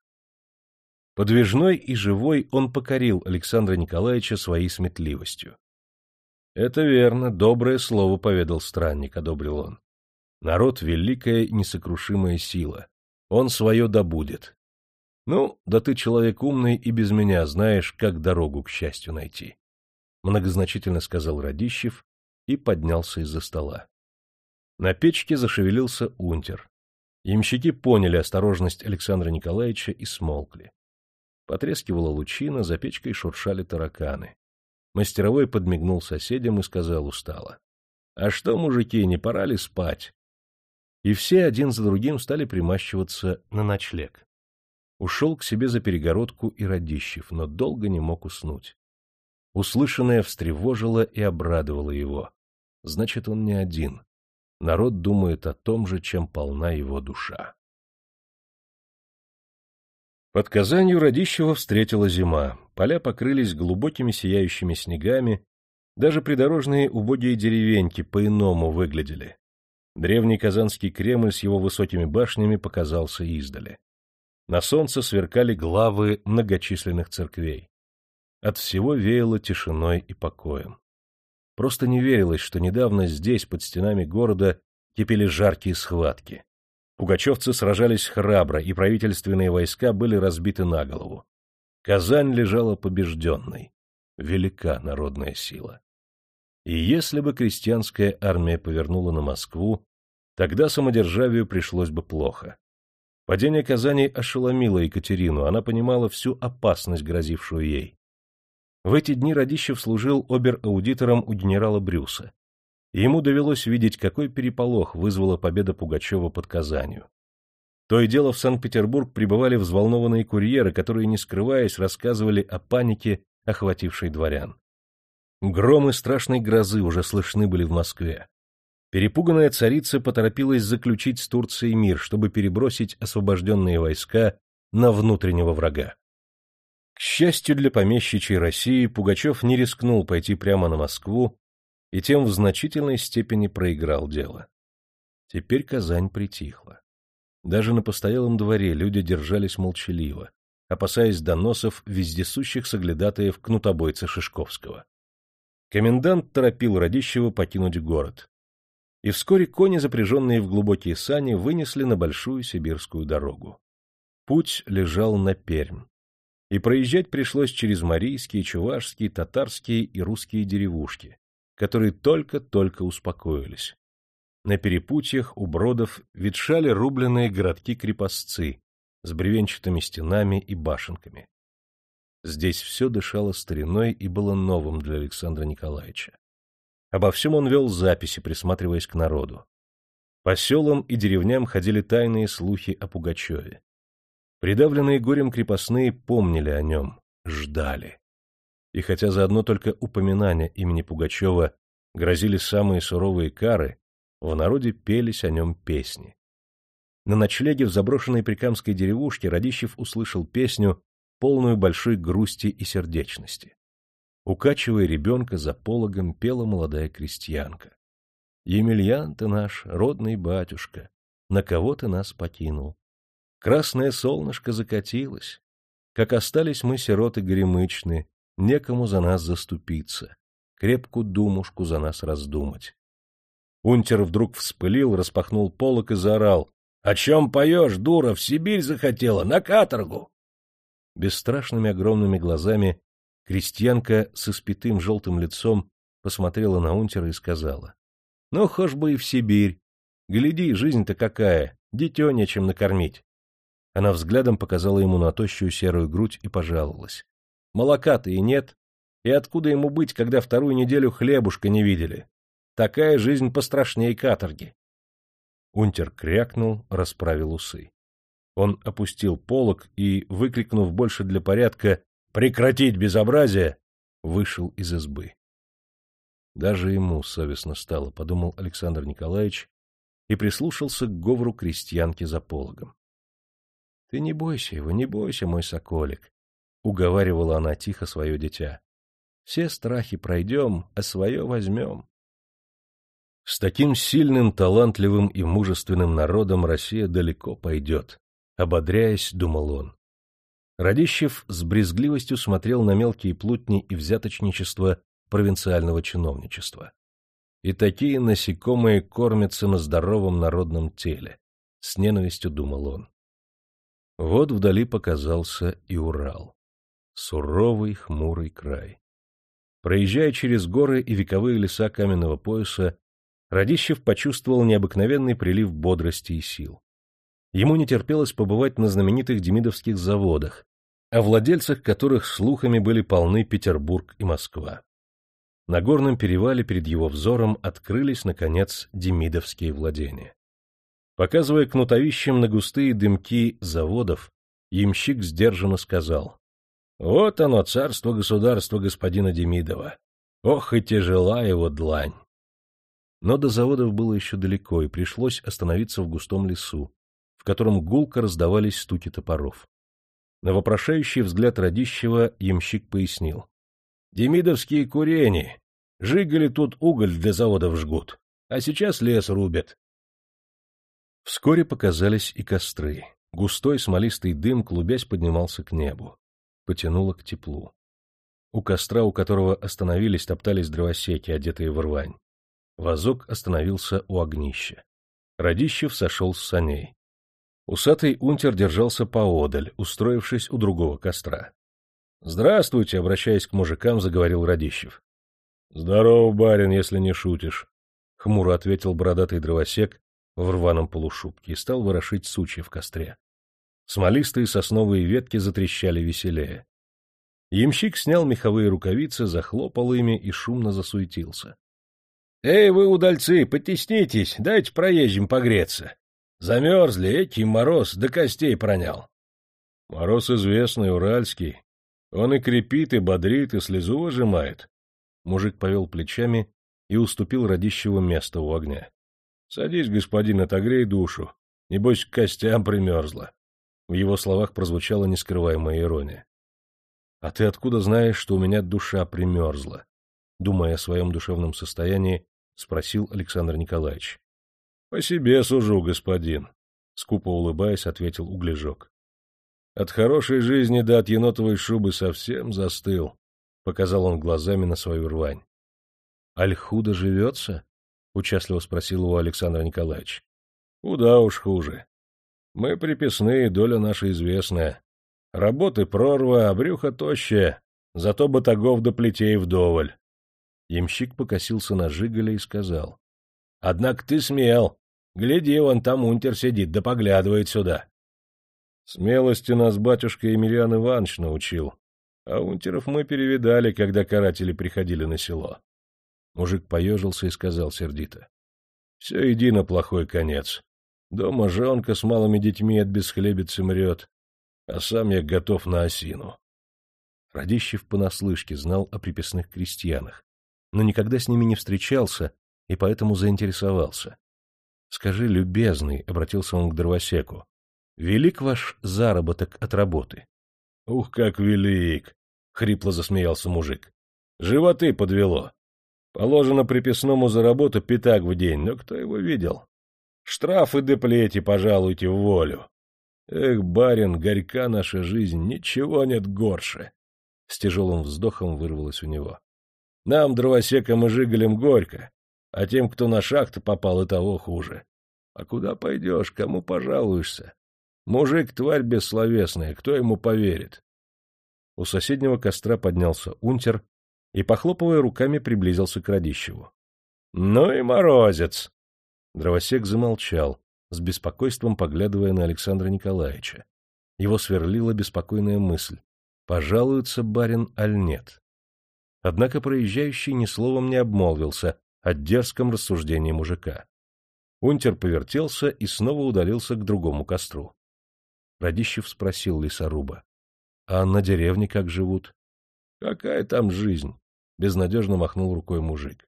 Подвижной и живой он покорил Александра Николаевича своей сметливостью. — Это верно, доброе слово поведал странник, — одобрил он. Народ — великая несокрушимая сила. Он свое добудет. Ну, да ты человек умный и без меня знаешь, как дорогу к счастью найти. Многозначительно сказал Радищев и поднялся из-за стола. На печке зашевелился унтер. Ямщики поняли осторожность Александра Николаевича и смолкли. Потрескивала лучина, за печкой шуршали тараканы. Мастеровой подмигнул соседям и сказал устало: — А что, мужики, не пора ли спать? И все один за другим стали примащиваться на ночлег. Ушел к себе за перегородку и Радищев, но долго не мог уснуть. Услышанное встревожило и обрадовало его. Значит, он не один. Народ думает о том же, чем полна его душа. Под Казанью Радищева встретила зима. Поля покрылись глубокими сияющими снегами, даже придорожные убогие деревеньки по-иному выглядели. Древний Казанский Кремль с его высокими башнями показался издали. На солнце сверкали главы многочисленных церквей. От всего веяло тишиной и покоем. Просто не верилось, что недавно здесь, под стенами города, кипели жаркие схватки. Пугачевцы сражались храбро, и правительственные войска были разбиты на голову. Казань лежала побежденной. Велика народная сила. И если бы крестьянская армия повернула на Москву, тогда самодержавию пришлось бы плохо. Падение Казани ошеломило Екатерину, она понимала всю опасность, грозившую ей. В эти дни Радищев служил обер-аудитором у генерала Брюса. И ему довелось видеть, какой переполох вызвала победа Пугачева под Казанью. То и дело в Санкт-Петербург прибывали взволнованные курьеры, которые, не скрываясь, рассказывали о панике, охватившей дворян. Громы страшной грозы уже слышны были в Москве. Перепуганная царица поторопилась заключить с Турцией мир, чтобы перебросить освобожденные войска на внутреннего врага. К счастью для помещичьей России, Пугачев не рискнул пойти прямо на Москву и тем в значительной степени проиграл дело. Теперь Казань притихла. Даже на постоялом дворе люди держались молчаливо, опасаясь доносов вездесущих соглядатаев кнутобойца Шишковского. Комендант торопил Радищева покинуть город. И вскоре кони, запряженные в глубокие сани, вынесли на большую сибирскую дорогу. Путь лежал на Пермь. И проезжать пришлось через марийские, чувашские, татарские и русские деревушки, которые только-только успокоились. На перепутьях у бродов ветшали рубленные городки-крепостцы с бревенчатыми стенами и башенками. Здесь все дышало стариной и было новым для Александра Николаевича. Обо всем он вел записи, присматриваясь к народу. По селам и деревням ходили тайные слухи о Пугачеве. Придавленные горем крепостные помнили о нем, ждали. И хотя за одно только упоминание имени Пугачева грозили самые суровые кары, в народе пелись о нем песни. На ночлеге в заброшенной прикамской деревушке Радищев услышал песню, полную большой грусти и сердечности. Укачивая ребенка за пологом, пела молодая крестьянка. «Емельян ты наш, родный батюшка, на кого ты нас покинул? Красное солнышко закатилось, как остались мы сироты горемычны, некому за нас заступиться, крепкую думушку за нас раздумать». Унтер вдруг вспылил, распахнул полог и заорал: «О чем поешь, дура, в Сибирь захотела, на каторгу!» Бесстрашными огромными глазами крестьянка с испятым желтым лицом посмотрела на унтера и сказала: «Ну, хошь бы и в Сибирь. Гляди, жизнь-то какая, дитё нечем накормить». Она взглядом показала ему на тощую серую грудь и пожаловалась: «Молока-то и нет, и откуда ему быть, когда вторую неделю хлебушка не видели? Такая жизнь пострашней каторги». Унтер крякнул, расправил усы. Он опустил полог и, выкрикнув больше для порядка «Прекратить безобразие!», вышел из избы. Даже ему совестно стало, — подумал Александр Николаевич и прислушался к говору крестьянки за пологом. — Ты не бойся его, не бойся, мой соколик, — уговаривала она тихо свое дитя. — Все страхи пройдем, а свое возьмем. С таким сильным, талантливым и мужественным народом Россия далеко пойдет, — ободряясь, думал он. Радищев с брезгливостью смотрел на мелкие плутни и взяточничество провинциального чиновничества. И такие насекомые кормятся на здоровом народном теле, — с ненавистью думал он. Вот вдали показался и Урал. Суровый, хмурый край. Проезжая через горы и вековые леса каменного пояса, Радищев почувствовал необыкновенный прилив бодрости и сил. Ему не терпелось побывать на знаменитых демидовских заводах, о владельцах которых слухами были полны Петербург и Москва. На горном перевале перед его взором открылись, наконец, демидовские владения. Показывая кнутовищем на густые дымки заводов, ямщик сдержанно сказал: «Вот оно, царство-государство господина Демидова! Ох и тяжела его длань!» Но до заводов было еще далеко, и пришлось остановиться в густом лесу, в котором гулко раздавались стуки топоров. На вопрошающий взгляд Радищева ямщик пояснил: «Демидовские курени! Жигали тут уголь для заводов жгут, а сейчас лес рубят». Вскоре показались и костры. Густой смолистый дым, клубясь, поднимался к небу. Потянуло к теплу. У костра, у которого остановились, топтались дровосеки, одетые в рвань. Вазок остановился у огнища. Радищев сошел с саней. Усатый унтер держался поодаль, устроившись у другого костра. — Здравствуйте, — обращаясь к мужикам, заговорил Радищев. — Здорово, барин, если не шутишь, — хмуро ответил бородатый дровосек в рваном полушубке и стал ворошить сучья в костре. Смолистые сосновые ветки затрещали веселее. Ямщик снял меховые рукавицы, захлопал ими и шумно засуетился. — Эй, вы, удальцы, потеснитесь, дайте проезжим погреться. Замерзли, эти мороз до костей пронял. — Мороз известный, уральский. Он и крепит, и бодрит, и слезу выжимает. Мужик повел плечами и уступил Радищеву место у огня. — Садись, господин, отогрей душу. Небось, к костям примерзла. В его словах прозвучала нескрываемая ирония. — А ты откуда знаешь, что у меня душа примерзла? Думая о своем душевном состоянии, спросил Александр Николаевич. — По себе сужу, господин, — скупо улыбаясь, ответил углежок. — От хорошей жизни до от енотовой шубы совсем застыл, — показал он глазами на свою рвань. — Аль худо живется? — участливо спросил его Александр Николаевич. — Куда уж хуже. Мы приписные, доля наша известная. Работы прорва, а брюхо тощее, зато батагов до плетей вдоволь. Ямщик покосился на Жиголя и сказал: — Однако ты смел. Гляди, вон там унтер сидит, да поглядывает сюда. Смелости нас батюшка Емельян Иванович научил, а унтеров мы перевидали, когда каратели приходили на село. Мужик поежился и сказал сердито: — Все едино плохой конец. Дома жонка с малыми детьми от бесхлебицы мрет, а сам я готов на осину. Радищев понаслышке знал о приписных крестьянах, но никогда с ними не встречался и поэтому заинтересовался. — Скажи, любезный, — обратился он к дровосеку, — велик ваш заработок от работы? — Ух, как велик! — хрипло засмеялся мужик. — Животы подвело. Положено приписному за работу пятак в день, но кто его видел? Штрафы да плети пожалуйте в волю. Эх, барин, горька наша жизнь, ничего нет горше. С тяжелым вздохом вырвалось у него. Нам, дровосекам и жигалям, горько, а тем, кто на шахту попал, и того хуже. А куда пойдешь, кому пожалуешься? Мужик — тварь бессловесная, кто ему поверит? У соседнего костра поднялся унтер и, похлопывая руками, приблизился к Радищеву. — Ну и морозец! Дровосек замолчал, с беспокойством поглядывая на Александра Николаевича. Его сверлила беспокойная мысль: пожалуется барин аль нет? Однако проезжающий ни словом не обмолвился о дерзком рассуждении мужика. Унтер повертелся и снова удалился к другому костру. Радищев спросил лесоруба: — А на деревне как живут? — Какая там жизнь? — безнадежно махнул рукой мужик.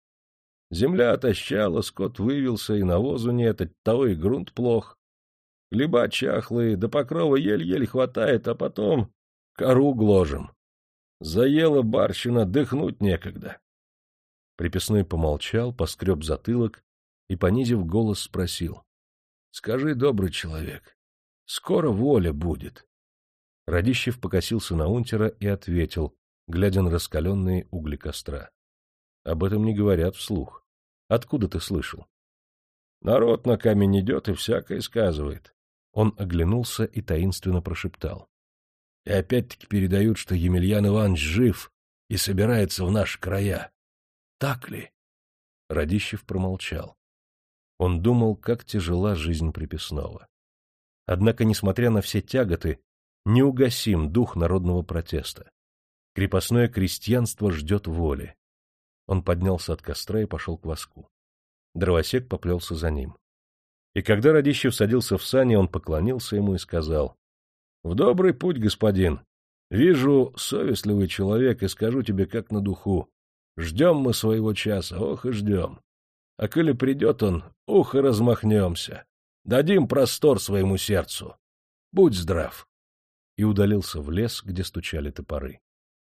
Земля отощала, скот вывелся, и навозу нет, оттого и грунт плох. Хлеба чахлые, до покрова еле-еле хватает, а потом кору гложем. Заела барщина, дыхнуть некогда. Приписной помолчал, поскреб затылок и, понизив голос, спросил: — Скажи, добрый человек, скоро воля будет? Радищев покосился на унтера и ответил, глядя на раскаленные угли костра: — Об этом не говорят вслух. Откуда ты слышал? — Народ на камень идет и всякое сказывает. Он оглянулся и таинственно прошептал: — И опять-таки передают, что Емельян Иванович жив и собирается в наши края. Так ли? Радищев промолчал. Он думал, как тяжела жизнь приписного. Однако, несмотря на все тяготы, неугасим дух народного протеста. Крепостное крестьянство ждет воли. Он поднялся от костра и пошел к воску. Дровосек поплелся за ним. И когда Радищев садился в сани, он поклонился ему и сказал: — В добрый путь, господин. Вижу, совестливый человек, и скажу тебе как на духу. Ждем мы своего часа, ох и ждем. А коли придет он, ух и размахнемся. Дадим простор своему сердцу. Будь здрав. И удалился в лес, где стучали топоры.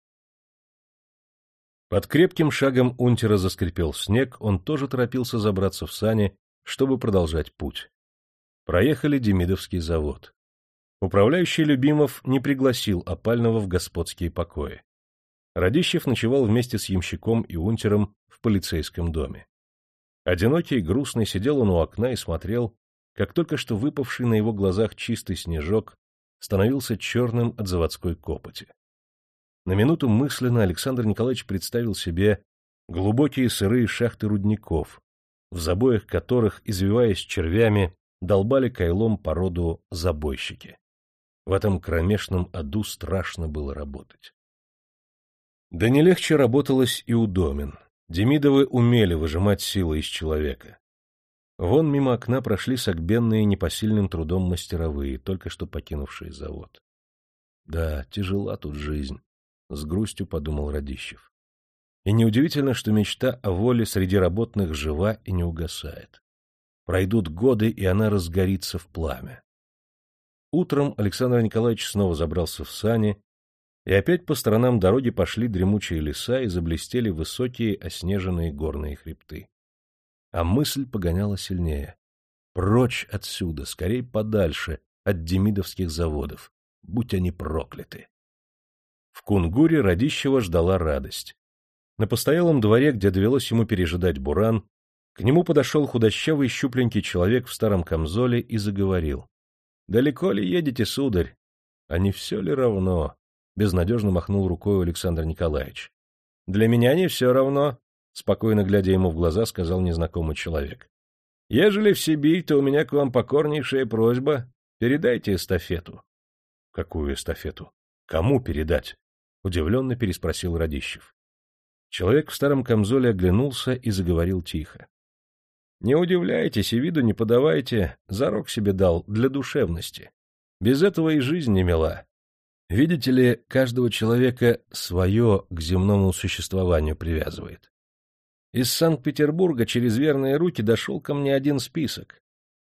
Под крепким шагом унтера заскрипел снег, он тоже торопился забраться в сани, чтобы продолжать путь. Проехали Демидовский завод. Управляющий Любимов не пригласил опального в господские покои. Радищев ночевал вместе с ямщиком и унтером в полицейском доме. Одинокий и грустный сидел он у окна и смотрел, как только что выпавший на его глазах чистый снежок становился черным от заводской копоти. На минуту мысленно Александр Николаевич представил себе глубокие сырые шахты рудников, в забоях которых, извиваясь червями, долбали кайлом породу забойщики. В этом кромешном аду страшно было работать. Да не легче работалось и у Домин. Демидовы умели выжимать силы из человека. Вон мимо окна прошли согбенные непосильным трудом мастеровые, только что покинувшие завод. Да, тяжела тут жизнь. — с грустью подумал Радищев. И неудивительно, что мечта о воле среди работных жива и не угасает. Пройдут годы, и она разгорится в пламя. Утром Александр Николаевич снова забрался в сани, и опять по сторонам дороги пошли дремучие леса и заблестели высокие оснеженные горные хребты. А мысль погоняла сильнее. Прочь отсюда, скорей подальше от демидовских заводов, будь они прокляты. В Кунгуре Радищева ждала радость. На постоялом дворе, где довелось ему пережидать буран, к нему подошел худощавый щупленький человек в старом камзоле и заговорил: — Далеко ли едете, сударь? — А не все ли равно? — безнадежно махнул рукой Александр Николаевич. — Для меня не все равно, — спокойно глядя ему в глаза, сказал незнакомый человек. — Ежели в Сибирь, то у меня к вам покорнейшая просьба. Передайте эстафету. — Какую эстафету? Кому передать? — удивленно переспросил Радищев. Человек в старом камзоле оглянулся и заговорил тихо. — Не удивляйтесь и виду не подавайте, зарок себе дал для душевности. Без этого и жизнь не мила. Видите ли, каждого человека свое к земному существованию привязывает. Из Санкт-Петербурга через верные руки дошел ко мне один список.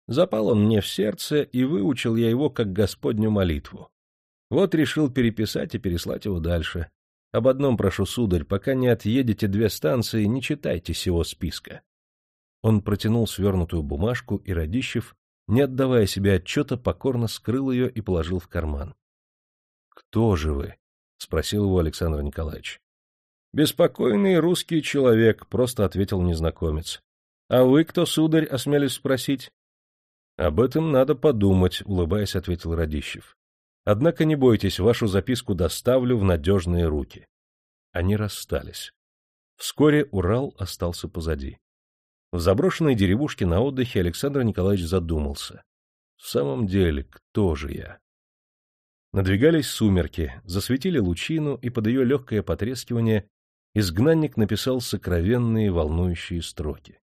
Запал он мне в сердце, и выучил я его как Господню молитву. Вот решил переписать и переслать его дальше. Об одном прошу, сударь, пока не отъедете две станции, не читайте сего списка. Он протянул свернутую бумажку, и Радищев, не отдавая себе отчета, покорно скрыл ее и положил в карман. — Кто же вы? — спросил его Александр Николаевич. — Беспокойный русский человек, — просто ответил незнакомец. — А вы кто, сударь, осмелюсь спросить? — Об этом надо подумать, — улыбаясь, ответил Радищев. — Однако не бойтесь, вашу записку доставлю в надежные руки. Они расстались. Вскоре Урал остался позади. В заброшенной деревушке на отдыхе Александр Николаевич задумался. В самом деле, кто же я? Надвигались сумерки, засветили лучину, и под ее легкое потрескивание изгнанник написал сокровенные волнующие строки.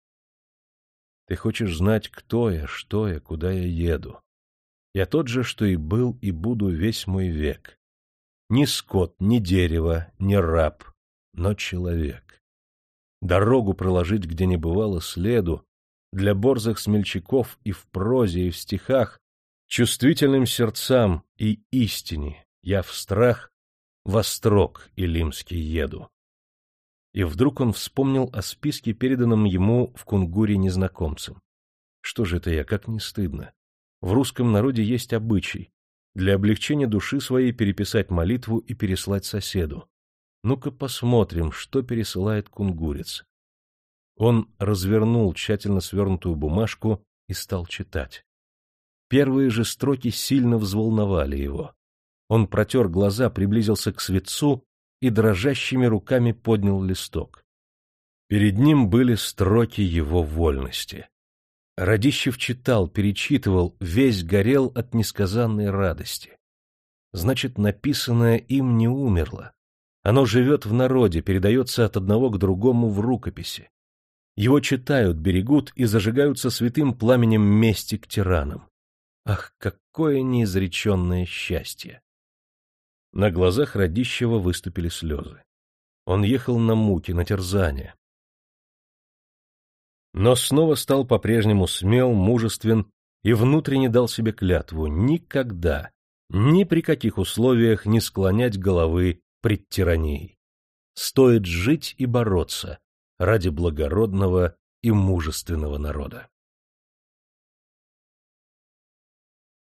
Ты хочешь знать, кто я, что я, куда я еду. Я тот же, что и был, и буду весь мой век. Ни скот, ни дерево, ни раб, но человек. Дорогу проложить, где не бывало следу, для борзых смельчаков и в прозе, и в стихах, чувствительным сердцам и истине я в страх во строк илимский еду. И вдруг он вспомнил о списке, переданном ему в Кунгуре незнакомцем. Что же это я, как не стыдно? В русском народе есть обычай для облегчения души своей переписать молитву и переслать соседу. Ну-ка посмотрим, что пересылает кунгурец. Он развернул тщательно свернутую бумажку и стал читать. Первые же строки сильно взволновали его. Он протер глаза, приблизился к светцу и дрожащими руками поднял листок. Перед ним были строки его вольности. Радищев читал, перечитывал, весь горел от несказанной радости. Значит, написанное им не умерло. Оно живет в народе, передается от одного к другому в рукописи. Его читают, берегут и зажигаются святым пламенем мести к тиранам. Ах, какое неизреченное счастье! На глазах Радищева выступили слезы. Он ехал на муки, на терзания. Но снова стал по-прежнему смел, мужествен и внутренне дал себе клятву никогда, ни при каких условиях не склонять головы пред тиранией. Стоит жить и бороться ради благородного и мужественного народа.